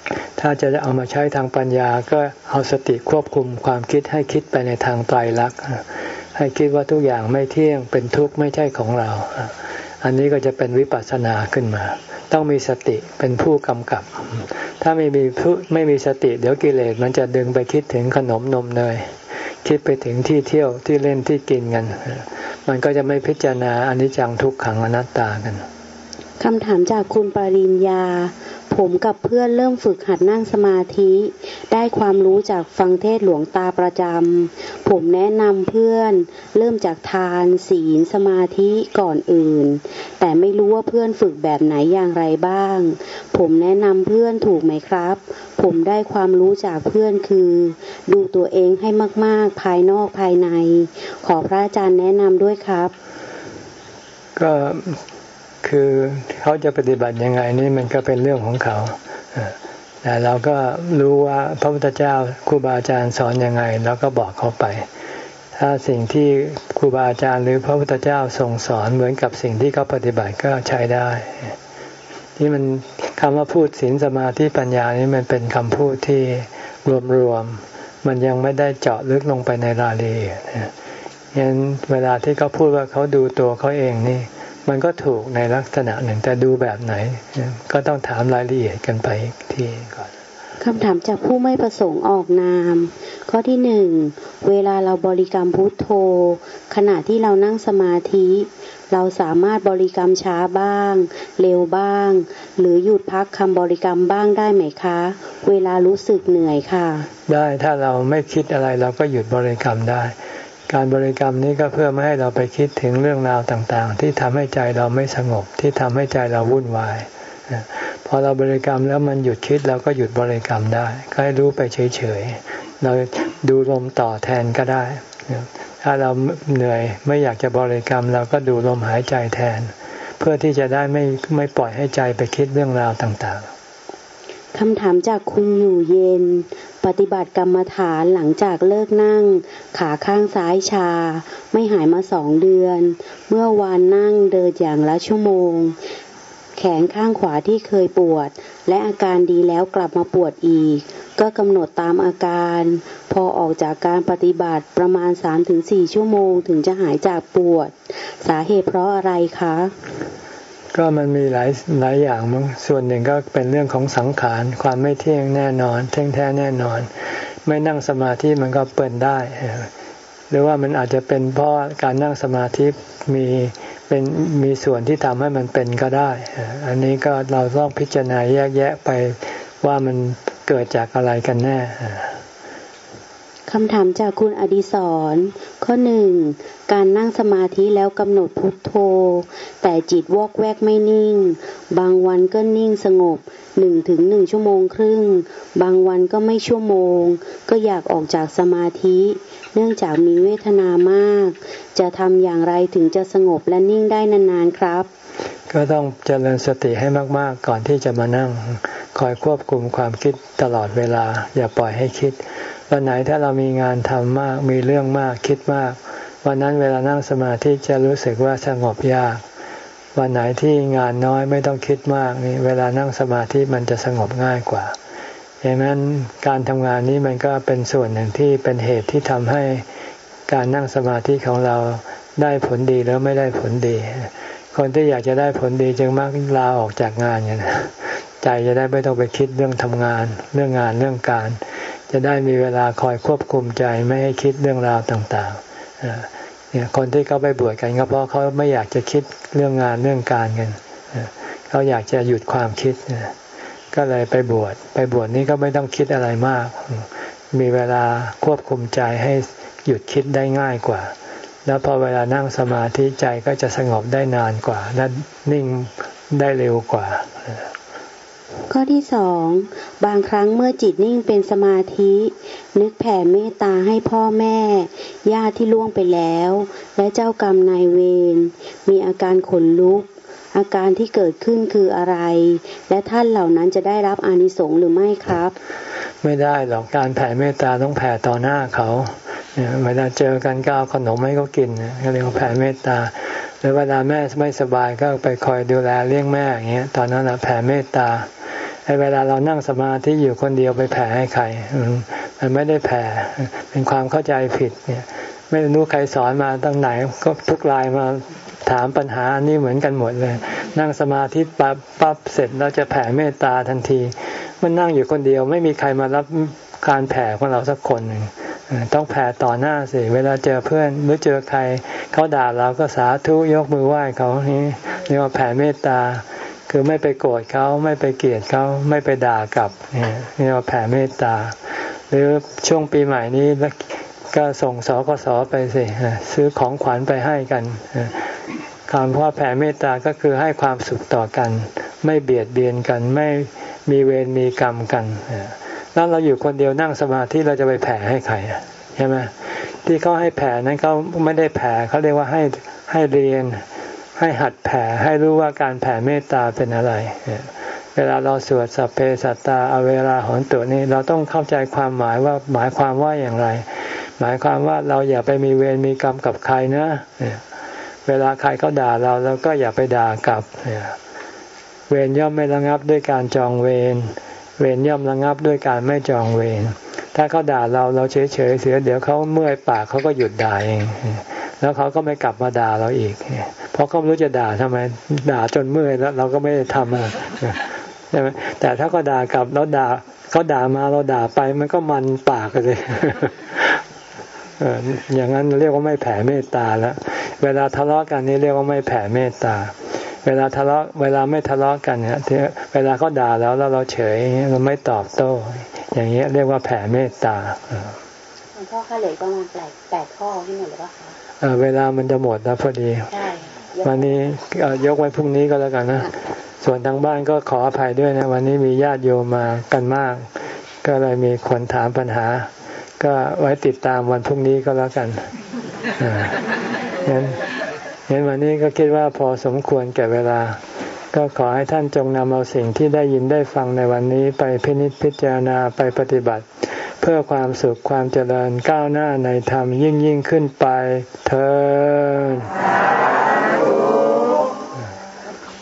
[SPEAKER 1] ถ้าจะเอามาใช้ทางปัญญาก็เอาสติควบคุมความคิดให้คิดไปในทางไตรลักษณ์ให้คิดว่าทุกอย่างไม่เที่ยงเป็นทุกข์ไม่ใช่ของเราอันนี้ก็จะเป็นวิปัสสนาขึ้นมาต้องมีสติเป็นผู้กำกับถ้าไม่มีผู้ไม่มีสติเดี๋ยวกิเลสมันจะดึงไปคิดถึงขนมนมเนยคิดไปถึงที่เที่ยวที่เล่นที่กินกันมันก็จะไม่พิจารณาอนิจจังทุกขังอนัตตากัน
[SPEAKER 6] คำถามจากคุณปริญญาผมกับเพื่อนเริ่มฝึกหัดนั่งสมาธิได้ความรู้จากฟังเทศหลวงตาประจำผมแนะนำเพื่อนเริ่มจากทานศีลสมาธิก่อนอื่นแต่ไม่รู้ว่าเพื่อนฝึกแบบไหนอย่างไรบ้างผมแนะนำเพื่อนถูกไหมครับผมได้ความรู้จากเพื่อนคือดูตัวเองให้มากๆภายนอกภายในขอพระอาจารย์แนะนำด้วยครับ
[SPEAKER 1] ก็คือเขาจะปฏิบัติยังไงนี่มันก็เป็นเรื่องของเขาแต่เราก็รู้ว่าพระพุทธเจ้าครูบาอาจารย์สอนยังไงเราก็บอกเขาไปถ้าสิ่งที่ครูบาอาจารย์หรือพระพุทธเจ้าทรงสอนเหมือนกับสิ่งที่เขาปฏิบัติก็ใช้ได้ที่มันคำว่าพูดศีลสมาธิปัญญานี่มันเป็นคำพูดที่รวมๆมันยังไม่ได้เจาะลึกลงไปในรายละเอียดงั้นเวลาที่เขาพูดว่าเขาดูตัวเขาเองนี่มันก็ถูกในลักษณะหนึ่งแต่ดูแบบไหนก็ต้องถามรายละเอียดกันไปอีกทีก่อน
[SPEAKER 6] คำถามจากผู้ไม่ประสงค์ออกนามข้อที่หนึ่งเวลาเราบริกรรมพุทโธขณะที่เรานั่งสมาธิเราสามารถบริกรรมช้าบ้างเร็วบ้างหรือหยุดพักคำบริกรรมบ้างได้ไหมคะเวลารู้สึกเหนื่อยค่ะ
[SPEAKER 1] ได้ถ้าเราไม่คิดอะไรเราก็หยุดบริกรรมได้การบริกรรมนี้ก็เพื่อไม่ให้เราไปคิดถึงเรื่องราวต่างๆที่ทำให้ใจเราไม่สงบที่ทำให้ใจเราวุ่นวายพอเราบริกรรมแล้วมันหยุดคิดเราก็หยุดบริกรรมได้ก็ให้รู้ไปเฉยๆเราดูลมต่อแทนก็ได้ถ้าเราเหนื่อยไม่อยากจะบริกรรมเราก็ดูลมหายใจแทนเพื่อที่จะได้ไม่ไม่ปล่อยให้ใจไปคิดเรื่องราวต่างๆ
[SPEAKER 6] คำถามจากคุณอยู่เย็นปฏิบัติกรรมฐานหลังจากเลิกนั่งขาข้างซ้ายชาไม่หายมาสองเดือนเมื่อวานนั่งเดินอย่างละชั่วโมงแขนข้างขวาที่เคยปวดและอาการดีแล้วกลับมาปวดอีกก็กำหนดตามอาการพอออกจากการปฏิบัติประมาณ สามถึงสี่ ชั่วโมงถึงจะหายจากปวดสาเหตุเพราะอะไรคะ
[SPEAKER 1] ก็มันมีหลายหลายอย่างมั้งส่วนหนึ่งก็เป็นเรื่องของสังขารความไม่เที่ยงแน่นอนเที่ยงแท้แน่นอนไม่นั่งสมาธิมันก็เปิดได้หรือว่ามันอาจจะเป็นเพราะการนั่งสมาธิมีเป็นมีส่วนที่ทำให้มันเป็นก็ได้อันนี้ก็เราต้องพิจารณาแยกแยะไปว่ามันเกิดจากอะไรกันแน่
[SPEAKER 6] คำถามจากคุณอดิศรข้อหนึ่งการนั่งสมาธิแล้วกำหนดพุทโธแต่จิตวอกแวกไม่นิ่งบางวันก็นิ่งสงบ หนึ่งถึงหนึ่ง ชั่วโมงครึ่งบางวันก็ไม่ชั่วโมงก็อยากออกจากสมาธิเนื่องจากมีเวทนามากจะทำอย่างไรถึงจะสงบและนิ่งได้นานๆครับ
[SPEAKER 1] ก็ต้องเจริญสติให้มากๆก่อนที่จะมานั่งคอยควบคุมความคิดตลอดเวลาอย่าปล่อยให้คิดวันไหนถ้าเรามีงานทำมากมีเรื่องมากคิดมากวันนั้นเวลานั่งสมาธิจะรู้สึกว่าสงบยากวันไหนที่งานน้อยไม่ต้องคิดมากนี่เวลานั่งสมาธิมันจะสงบง่ายกว่าอย่างนั้นการทำงานนี้มันก็เป็นส่วนหนึ่งที่เป็นเหตุที่ทำให้การนั่งสมาธิของเราได้ผลดีแล้วไม่ได้ผลดีคนที่อยากจะได้ผลดีจึงมักลาออกจากงานกันใจจะได้ไม่ต้องไปคิดเรื่องทำงานเรื่องงานเรื่องการจะได้มีเวลาคอยควบคุมใจไม่ให้คิดเรื่องราวต่างๆเนี่ยคนที่เขาไปบวชกันก็เพราะเขาไม่อยากจะคิดเรื่องงานเรื่องการกันเขาอยากจะหยุดความคิดก็เลยไปบวชไปบวชนี่ก็ไม่ต้องคิดอะไรมากมีเวลาควบคุมใจให้หยุดคิดได้ง่ายกว่าแล้วพอเวลานั่งสมาธิใจก็จะสงบได้นานกว่าและนิ่งได้เร็วกว่า
[SPEAKER 6] ข้อที่สองบางครั้งเมื่อจิตนิ่งเป็นสมาธินึกแผ่เมตตาให้พ่อแม่ญาติที่ล่วงไปแล้วและเจ้ากรรมนายเวรมีอาการขนลุกอาการที่เกิดขึ้นคืออะไรและท่านเหล่านั้นจะได้รับอานิสงส์หรือไม่ครับ
[SPEAKER 1] ไม่ได้หรอกการแผ่เมตตาต้องแผ่ต่อหน้าเขาเวลาเจอกันก็เอาขนมให้เขากินก็เรียกว่าแผ่เมตตาหรือเวลาแม่ไม่สบายก็ไปคอยดูแลเลี้ยงแม่อย่างเงี้ยตอนนั้นแผ่เมตตาไอ้เวลาเรานั่งสมาธิอยู่คนเดียวไปแผ่ให้ใครมันไม่ได้แผ่เป็นความเข้าใจผิดเนี่ยไม่รู้ใครสอนมาตั้งไหนก็ทุกรายมาถามปัญหานี่เหมือนกันหมดเลยนั่งสมาธิปั๊บปั๊บเสร็จแล้วจะแผ่เมตตาทันทีมันนั่งอยู่คนเดียวไม่มีใครมารับการแผ่ของเราสักคนหนึ่งต้องแผ่ต่อหน้าสิเวลาเจอเพื่อนหรือเจอใครเขาด่าเราก็สาธุยกมือไหว้เขานี่เรียกว่าแผ่เมตตาคือไม่ไปโกรธเขาไม่ไปเกลียดเขาไม่ไปด่ากลับนี่เรียกว่าแผ่เมตตาหรือช่วงปีใหม่นี้ก็ส่งสกสไปสิซื้อของขวัญไปให้กันคำว่าแผ่เมตตาก็คือให้ความสุขต่อกันไม่เบียดเบียนกันไม่มีเวรมีกรรมกันแล้วเราอยู่คนเดียวนั่งสมาธิเราจะไปแผ่ให้ใครใช่ไหมที่เขาให้แผ่นั้นเขาไม่ได้แผ่เขาเรียกว่าให้ให้เรียนให้หัดแผ่ให้รู้ว่าการแผ่เมตตาเป็นอะไรเวลาเราสวดสัพเพสัตตาอเวราหนตุนี้เราต้องเข้าใจความหมายว่าหมายความว่าอย่างไรหมายความว่าเราอย่าไปมีเวรมีกรรมกับใครนะเวลาใครเขาด่าเราเราก็อย่าไปด่ากลับเวรย่อมไม่ระงับด้วยการจองเวรเวรย่อมระงับด้วยการไม่จองเวรถ้าเขาด่าเราเราเฉยเฉยเสียเดี๋ยวเขาเมื่อยปากเขาก็หยุดด่าเองแล้วเขาก็ไม่กลับมาด่าเราอีกเพราะเขาไม่รู้จะด่าทำไมด่าจนเมื่อยแล้วเราก็ไม่ได้ทำใช่ไหมแต่ถ้าเขาด่ากลับแล้วด่าเขาด่ามาเราด่าไปมันก็มันปากกันเลยอย่างนั้นเรียกว่าไม่แผ่เมตตาแล้วเวลาทะเลาะกันนี่เรียกว่าไม่แผ่เมตตาเวลาทะเลาะเวลาไม่ทะเลาะกันเนี่ยเวลาเขาด่าแล้วแล้วเราเฉยเราไม่ตอบโต้อย่างเงี้ยเรียกว่าแผ่เมตตา
[SPEAKER 6] หลวงพ่อคะเหลือประมาณแปดแปดข้อที่หมดหรือเปล่าคะ
[SPEAKER 1] เวลามันจะหมดแล้วพอดีวันนี้ยกไว้พรุ่งนี้ก็แล้วกันนะส่วนทางบ้านก็ขออภัยด้วยนะวันนี้มีญาติโยมมากันมากก็เลยมีคนถามปัญหาก็ไว้ติดตามวันพรุ่งนี้ก็แล้วกันงั้นงั้นวันนี้ก็คิดว่าพอสมควรแก่เวลาก็ขอให้ท่านจงนำเอาสิ่งที่ได้ยินได้ฟังในวันนี้ไปพินิจพิจารณาไปปฏิบัติเพื่อความสุขความเจริญก้าวหน้าในธรรมยิ่งยิ่งขึ้นไปเถิด